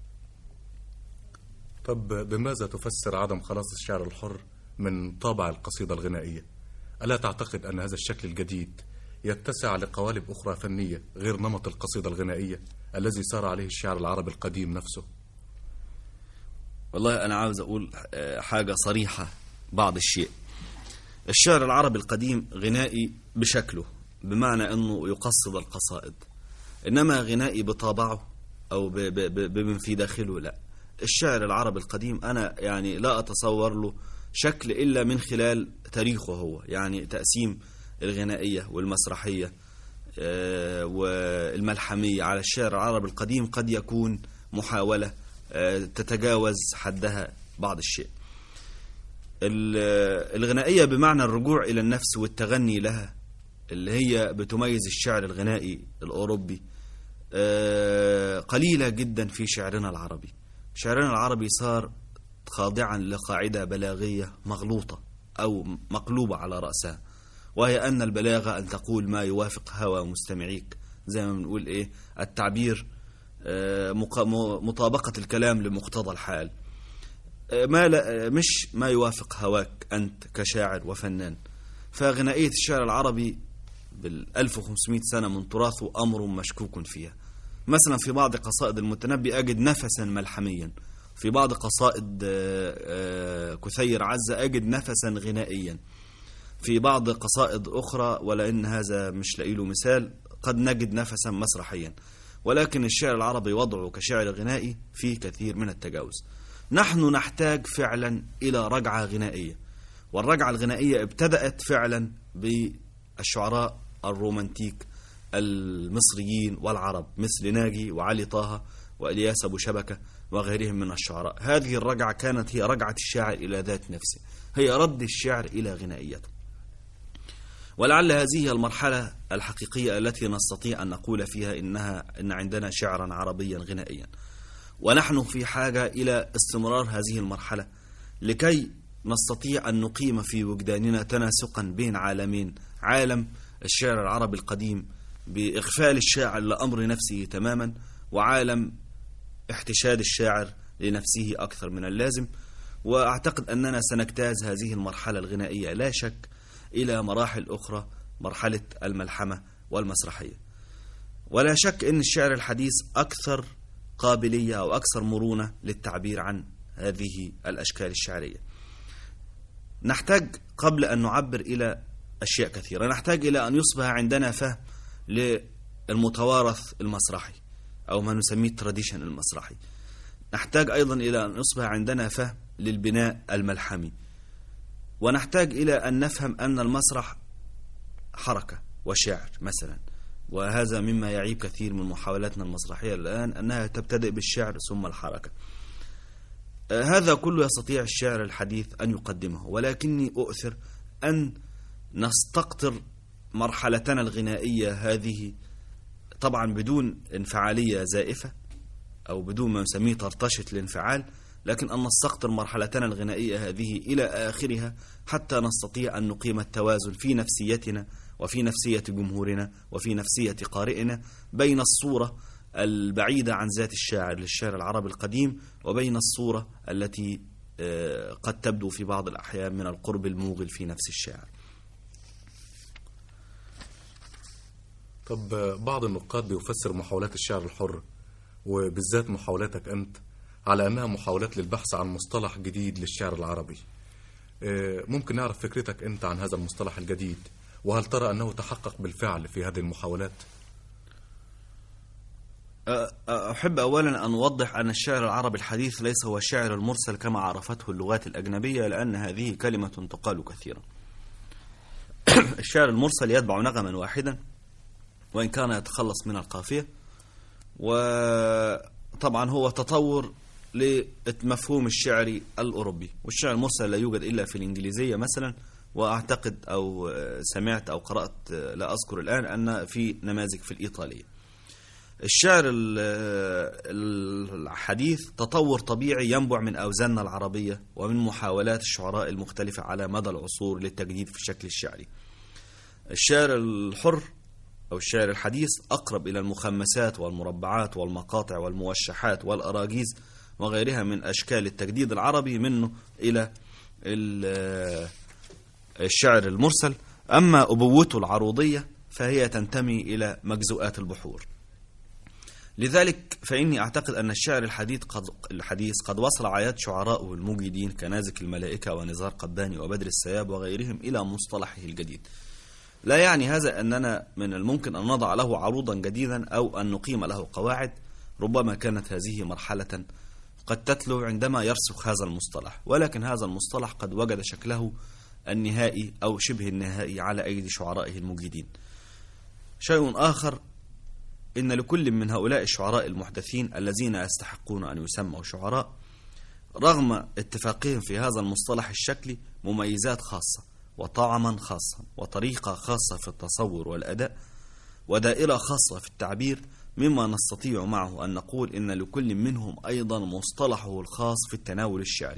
Speaker 1: طب بماذا تفسر عدم خلاص الشعر الحر من طابع القصيدة الغنائية؟ ألا تعتقد أن هذا الشكل الجديد يتسع لقوالب أخرى فنية غير نمط القصيدة الغنائية الذي سار عليه الشعر العربي القديم نفسه؟
Speaker 2: والله أنا عاوز أقول حاجة صريحة بعض الشيء. الشعر العربي القديم غنائي بشكله، بمعنى أنه يقصد القصائد، إنما غنائي بطابعه أو بمن في داخله لا. الشعر العربي القديم أنا يعني لا أتصور له شكل إلا من خلال تاريخه هو، يعني تقسيم الغنائية والمسرحية والملحمية على الشعر العربي القديم قد يكون محاولة تتجاوز حدها بعض الشيء. الغنائية بمعنى الرجوع إلى النفس والتغني لها اللي هي بتميز الشعر الغنائي الأوروبي قليلة جدا في شعرنا العربي. شعرنا العربي صار خاضعا لقاعدة بلاغية مغلوطة أو مقلوبة على رأسها، وهي أن البلاغة أن تقول ما يوافق هوى مستمعيك، زي ما بنقول إيه التعبير مطابقة الكلام لمقتضى الحال، مش ما يوافق هواك أنت كشاعر وفنان. فغنائية الشعر العربي بال1500 سنة من تراثه أمر مشكوك فيها. مثلا في بعض قصائد المتنبي أجد نفسا ملحميا، في بعض قصائد كثير عزة أجد نفسا غنائيا، في بعض قصائد أخرى ولأن هذا مش لاقيله مثال قد نجد نفسا مسرحيا. ولكن الشعر العربي وضعه كشعر غنائي فيه كثير من التجاوز. نحن نحتاج فعلا إلى رجعة غنائية، والرجعة الغنائية ابتدأت فعلا بالشعراء الرومانتيك المصريين والعرب مثل ناجي وعلي طه وإلياس أبو شبكة وغيرهم من الشعراء. هذه الرجعة كانت هي رجعة الشاعر إلى ذات نفسه، هي رد الشعر إلى غنائيته. ولعل هذه المرحلة الحقيقية التي نستطيع أن نقول فيها إن عندنا شعرا عربيا غنائيا، ونحن في حاجة إلى استمرار هذه المرحلة لكي نستطيع أن نقيم في وجداننا تناسقا بين عالمين: عالم الشعر العربي القديم بإغفال الشاعر لأمر نفسه تماما، وعالم احتشاد الشاعر لنفسه أكثر من اللازم. وأعتقد أننا سنجتاز هذه المرحلة الغنائية لا شك إلى مراحل أخرى، مرحلة الملحمة والمسرحية. ولا شك أن الشعر الحديث أكثر قابلية أو أكثر مرونة للتعبير عن هذه الأشكال الشعرية. نحتاج قبل أن نعبر إلى أشياء كثيرة، نحتاج إلى أن يصبح عندنا فهم للمتوارث المسرحي أو ما نسميه التراديشن المسرحي. نحتاج أيضا إلى أن يصبح عندنا فهم للبناء الملحمي، ونحتاج إلى أن نفهم أن المسرح حركة وشعر مثلا، وهذا مما يعيب كثير من محاولاتنا المسرحية الآن، أنها تبتدئ بالشعر ثم الحركة. هذا كله يستطيع الشاعر الحديث أن يقدمه، ولكني أؤثر أن نستقطر مرحلتنا الغنائية هذه، طبعا بدون انفعالية زائفة أو بدون ما نسميه طرطشة الانفعال، لكن أن نستقطر مرحلتنا الغنائية هذه إلى آخرها حتى نستطيع أن نقيم التوازن في نفسيتنا وفي نفسية جمهورنا وفي نفسية قارئنا، بين الصورة البعيدة عن ذات الشاعر للشعر العربي القديم وبين الصورة التي قد تبدو في بعض الأحيان من القرب الموغل في نفس الشاعر.
Speaker 1: طب بعض النقاد بيفسر محاولات الشعر الحر وبالذات محاولاتك أنت على أنها محاولات للبحث عن مصطلح جديد للشعر العربي. ممكن نعرف فكرتك أنت عن هذا المصطلح الجديد، وهل ترى أنه تحقق بالفعل في هذه المحاولات؟
Speaker 2: أحب أولا أن أوضح أن الشعر العربي الحديث ليس هو الشعر المرسل كما عرفته اللغات الأجنبية، لأن هذه كلمة تقال كثيرا. الشعر المرسل يتبع نغما واحدا وإن كان يتخلص من القافية، وطبعا هو تطور لمفهوم الشعر الأوروبي، والشعر المرسل لا يوجد إلا في الإنجليزية مثلا، وأعتقد أو سمعت أو قرأت لا أذكر الآن أن في نماذج في الإيطالية. الشعر الحديث تطور طبيعي ينبع من أوزاننا العربية ومن محاولات الشعراء المختلفة على مدى العصور للتجديد في الشكل الشعري. الشعر الحر أو الشعر الحديث أقرب إلى المخمسات والمربعات والمقاطع والموشحات والأراجيز وغيرها من أشكال التجديد العربي منه إلى الشعر المرسل. أما أبوته العروضية فهي تنتمي إلى مجزوءات البحور. لذلك فإني أعتقد أن الشعر الحديث قد وصل عيات شعراء المجيدين كنازك الملائكة ونزار قباني وبدر السياب وغيرهم إلى مصطلحه الجديد. لا يعني هذا أننا من الممكن أن نضع له عروضا جديدا أو أن نقيم له قواعد، ربما كانت هذه مرحلة قد تتلو عندما يرسخ هذا المصطلح، ولكن هذا المصطلح قد وجد شكله النهائي أو شبه النهائي على أيدي شعرائه المجيدين. شيء آخر، إن لكل من هؤلاء الشعراء المحدثين الذين يستحقون أن يسموا شعراء رغم اتفاقهم في هذا المصطلح الشكلي مميزات خاصة وطعما خاصا وطريقة خاصة في التصور والأداء ودائرة خاصة في التعبير، مما نستطيع معه أن نقول إن لكل منهم أيضا مصطلحه الخاص في التناول الشعري.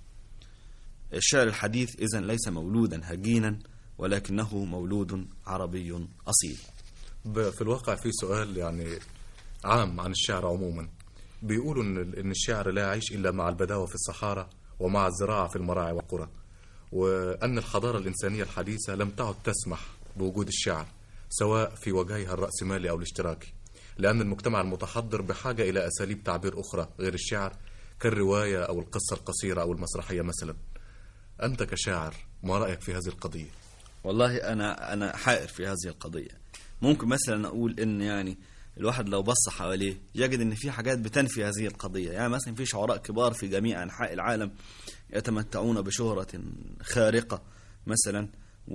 Speaker 2: الشعر الحديث إذن ليس مولودا هجينا، ولكنه مولود عربي أصيل.
Speaker 1: في الواقع في سؤال يعني عام عن الشعر عموما، بيقولوا إن الشعر لا يعيش إلا مع البداوة في الصحارى ومع الزراعة في المراعي والقرى، وأن الحضارة الإنسانية الحديثة لم تعد تسمح بوجود الشعر سواء في وجهها الرأسمالي أو الاشتراكي، لأن المجتمع المتحضر بحاجة إلى أساليب تعبير أخرى غير الشعر كالرواية أو القصة القصيرة أو المسرحية مثلا. أنت كشاعر ما رأيك في هذه القضية؟
Speaker 2: والله أنا حائر في هذه القضية. ممكن مثلا أقول إن يعني الواحد لو بص حواليه يجد إن في حاجات بتنفي هذه القضية. يعني مثلا في شعراء كبار في جميع أنحاء العالم يتمتعون بشهرة خارقة مثلا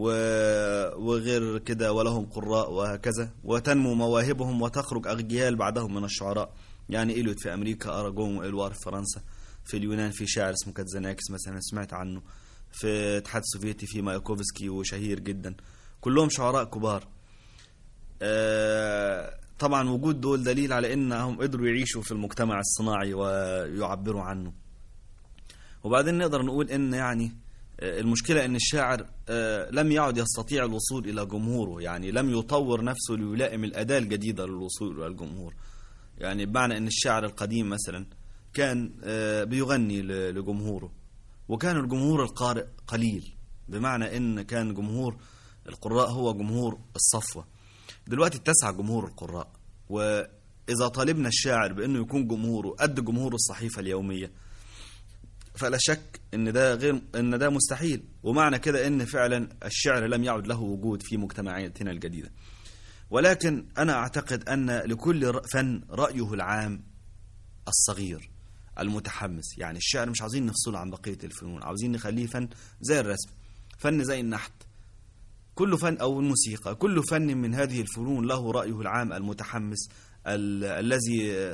Speaker 2: وغير كده، ولهم قراء وهكذا، وتنمو مواهبهم وتخرج أجيال بعدهم من الشعراء. يعني إليوت في أمريكا، أراجون وإلوار في فرنسا، في اليونان في شاعر اسمه كاتزاناكس مثلا سمعت عنه، في الاتحاد السوفيتي في مايكوفسكي وشهير جدا، كلهم شعراء كبار. طبعا وجود دول دليل على أنهم قدروا يعيشوا في المجتمع الصناعي ويعبروا عنه. وبعدين نقدر نقول أن يعني المشكلة أن الشاعر لم يعد يستطيع الوصول إلى جمهوره، يعني لم يطور نفسه ليلائم الأداة الجديدة للوصول إلى الجمهور. يعني بمعنى أن الشاعر القديم مثلا كان بيغني لجمهوره، وكان الجمهور القارئ قليل، بمعنى أن كان جمهور القراء هو جمهور الصفوة. دلوقتي اتسع جمهور القراء، وإذا طالبنا الشاعر بأنه يكون جمهوره قد جمهور الصحيفة اليومية فلا شك ان ده مستحيل، ومعنى كده ان فعلا الشعر لم يعد له وجود في مجتمعاتنا الجديدة. ولكن انا اعتقد ان لكل فن رأيه العام الصغير المتحمس. يعني الشعر مش عاوزين نفصله عن بقية الفنون، عاوزين نخليه فن زي الرسم، فن زي النحت، كل فن او الموسيقى، كل فن من هذه الفنون له رأيه العام المتحمس الذي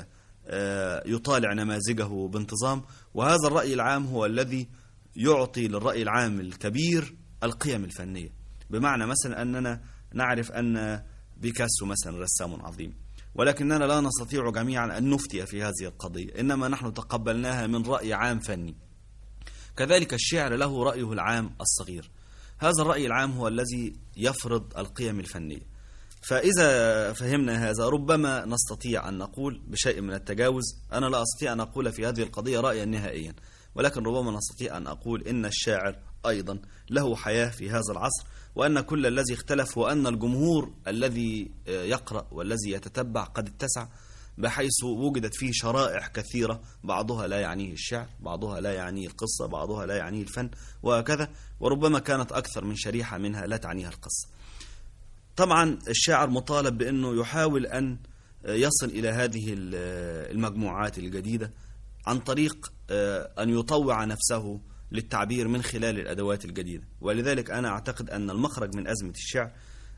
Speaker 2: يطالع نماذجه بانتظام. وهذا الرأي العام هو الذي يعطي للرأي العام الكبير القيم الفنية. بمعنى مثلا أننا نعرف أن بيكاسو مثلا رسام عظيم، ولكننا لا نستطيع جميعا أن نفتي في هذه القضية، إنما نحن تقبلناها من رأي عام فني. كذلك الشعر له رأيه العام الصغير، هذا الرأي العام هو الذي يفرض القيم الفنية. فإذا فهمنا هذا ربما نستطيع أن نقول بشيء من التجاوز، أنا لا أستطيع أن أقول في هذه القضية رأيا نهائيا، ولكن ربما نستطيع أن أقول إن الشاعر أيضا له حياة في هذا العصر، وأن كل الذي اختلف هو أن الجمهور الذي يقرأ والذي يتتبع قد اتسع، بحيث وجدت فيه شرائح كثيرة، بعضها لا يعنيه الشعر، بعضها لا يعنيه القصة، بعضها لا يعنيه الفن، وهكذا. وربما كانت أكثر من شريحة منها لا تعنيها القصة. طبعا الشاعر مطالب بأنه يحاول أن يصل إلى هذه المجموعات الجديدة عن طريق أن يطوع نفسه للتعبير من خلال الأدوات الجديدة. ولذلك أنا أعتقد أن المخرج من أزمة الشعر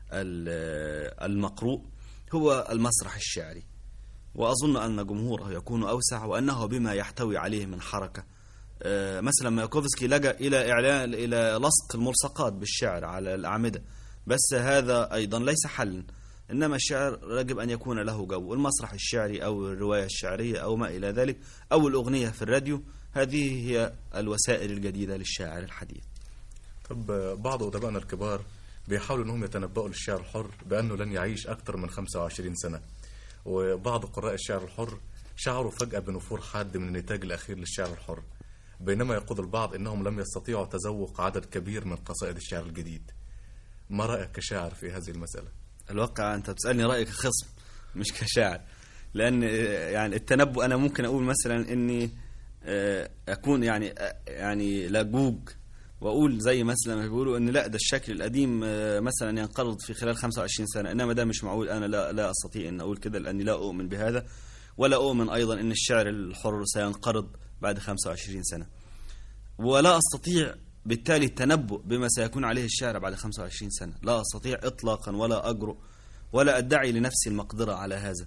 Speaker 2: المقروء هو المسرح الشعري، وأظن أن جمهوره يكون أوسع، وأنه بما يحتوي عليه من حركة. مثلا مايكوفسكي لجأ إلى لصق الملصقات بالشعر على الأعمدة، بس هذا أيضا ليس حلا، إنما الشعر يجب أن يكون له جو. المسرح الشعري أو الرواية الشعرية أو ما إلى ذلك أو الأغنية في الراديو، هذه هي الوسائل الجديدة للشاعر الحديث.
Speaker 1: طب بعض أدبائنا الكبار بيحاولوا أنهم يتنبؤوا للشعر الحر بأنه لن يعيش أكثر من 25 سنة، وبعض قراء الشعر الحر شعروا فجأة بنفور حاد من النتاج الأخير للشعر الحر، بينما يقول البعض أنهم لم يستطيعوا تذوق عدد كبير من قصائد الشعر الجديد. ما رأيك كشاعر في هذه المسألة؟
Speaker 2: الواقع أنت بتسألني رأيك كخصم مش كشاعر، لأن يعني التنبؤ أنا ممكن أقول مثلا إني أكون يعني لاجوج وأقول زي مثلا ما بيقولوا إن لا ده الشكل القديم مثلا ينقرض في خلال 25 سنة، إنما ده مش معقول. أنا لا أستطيع أن أقول كده، لأني لا أؤمن بهذا، ولا أؤمن أيضا إن الشعر الحر سينقرض بعد 25 سنة، ولا أستطيع بالتالي التنبؤ بما سيكون عليه الشعر بعد 25 سنة. لا أستطيع إطلاقا، ولا أجرؤ، ولا أدعي لنفسي المقدرة على هذا.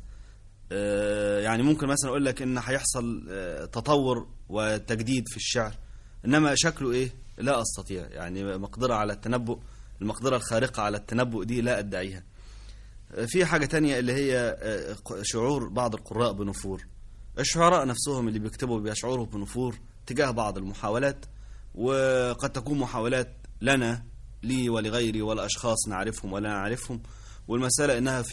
Speaker 2: يعني ممكن مثلا أقول لك إن هيحصل تطور وتجديد في الشعر، إنما شكله إيه لا أستطيع. يعني مقدرة على التنبؤ، المقدرة الخارقة على التنبؤ دي لا أدعيها. في حاجة تانية اللي هي شعور بعض القراء بنفور. الشعراء نفسهم اللي بيكتبوا بيشعروا بنفور تجاه بعض المحاولات، وقد تكون محاولات لي ولغيري ولا أشخاص نعرفهم ولا نعرفهم، والمسألة إنها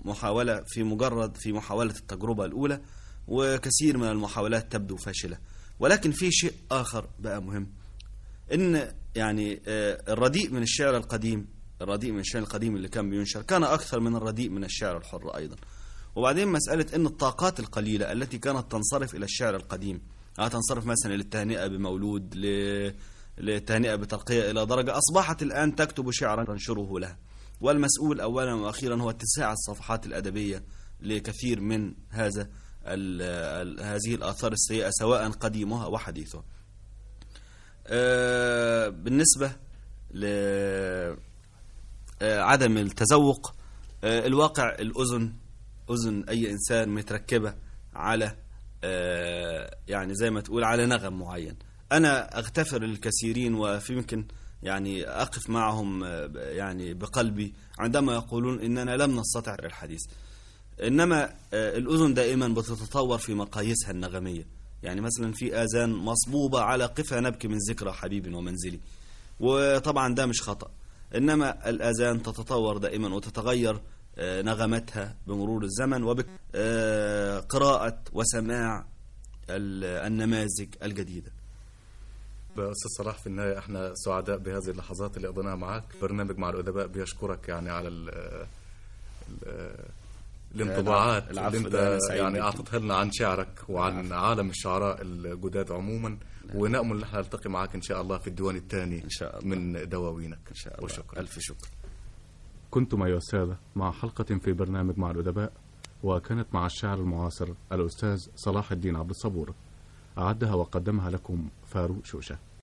Speaker 2: في محاولة التجربة الأولى، وكثير من المحاولات تبدو فاشلة. ولكن في شيء آخر بقى مهم، إن يعني الرديء من الشعر القديم اللي كان بينشر كان أكثر من الرديء من الشعر الحر أيضا. وبعدين مسألة إن الطاقات القليلة التي كانت تنصرف إلى الشعر القديم، تنصرف مثلا للتهنئة بمولود، للتهنئة بترقية إلى درجة، أصبحت الآن تكتب شعرا تنشره لها. والمسؤول أولا وأخيرا هو اتساع الصفحات الأدبية لكثير من هذه الآثار السيئة، سواء قديمها وحديثها. بالنسبة لعدم التذوق، الواقع أذن أي إنسان متركبة على يعني زي ما تقول على نغم معين. أنا أغتفر الكثيرين وفي يمكن يعني أقف معهم يعني بقلبي عندما يقولون إننا لم نستطع الحديث، إنما الأذن دائما بتتطور في مقاييسها النغمية. يعني مثلا في آذان مصبوبة على قفا نبكي من ذكرى حبيب ومنزلي، وطبعا ده مش خطأ، إنما الآذان تتطور دائما وتتغير نغمتها بمرور الزمن وبقراءة وسماع النماذج الجديدة.
Speaker 1: أستاذ صلاح، في النهاية احنا سعداء بهذه اللحظات اللي قضيناها معك. برنامج مع الأدباء بيشكرك يعني على الانطباعات اللي انت يعني اعطتها لنا عن شعرك وعن عالم الشعراء الجداد عموما، ونأمل ان احنا نلتقي معك ان شاء الله في الديوان الثاني من دواوينك ان شاء الله. وشكرا.
Speaker 2: ألف شكر.
Speaker 1: كنتم أيها السادة مع حلقة في برنامج مع الأدباء، وكانت مع الشاعر المعاصر الأستاذ صلاح الدين عبد الصبور. أعدها وقدمها لكم فاروق شوشة.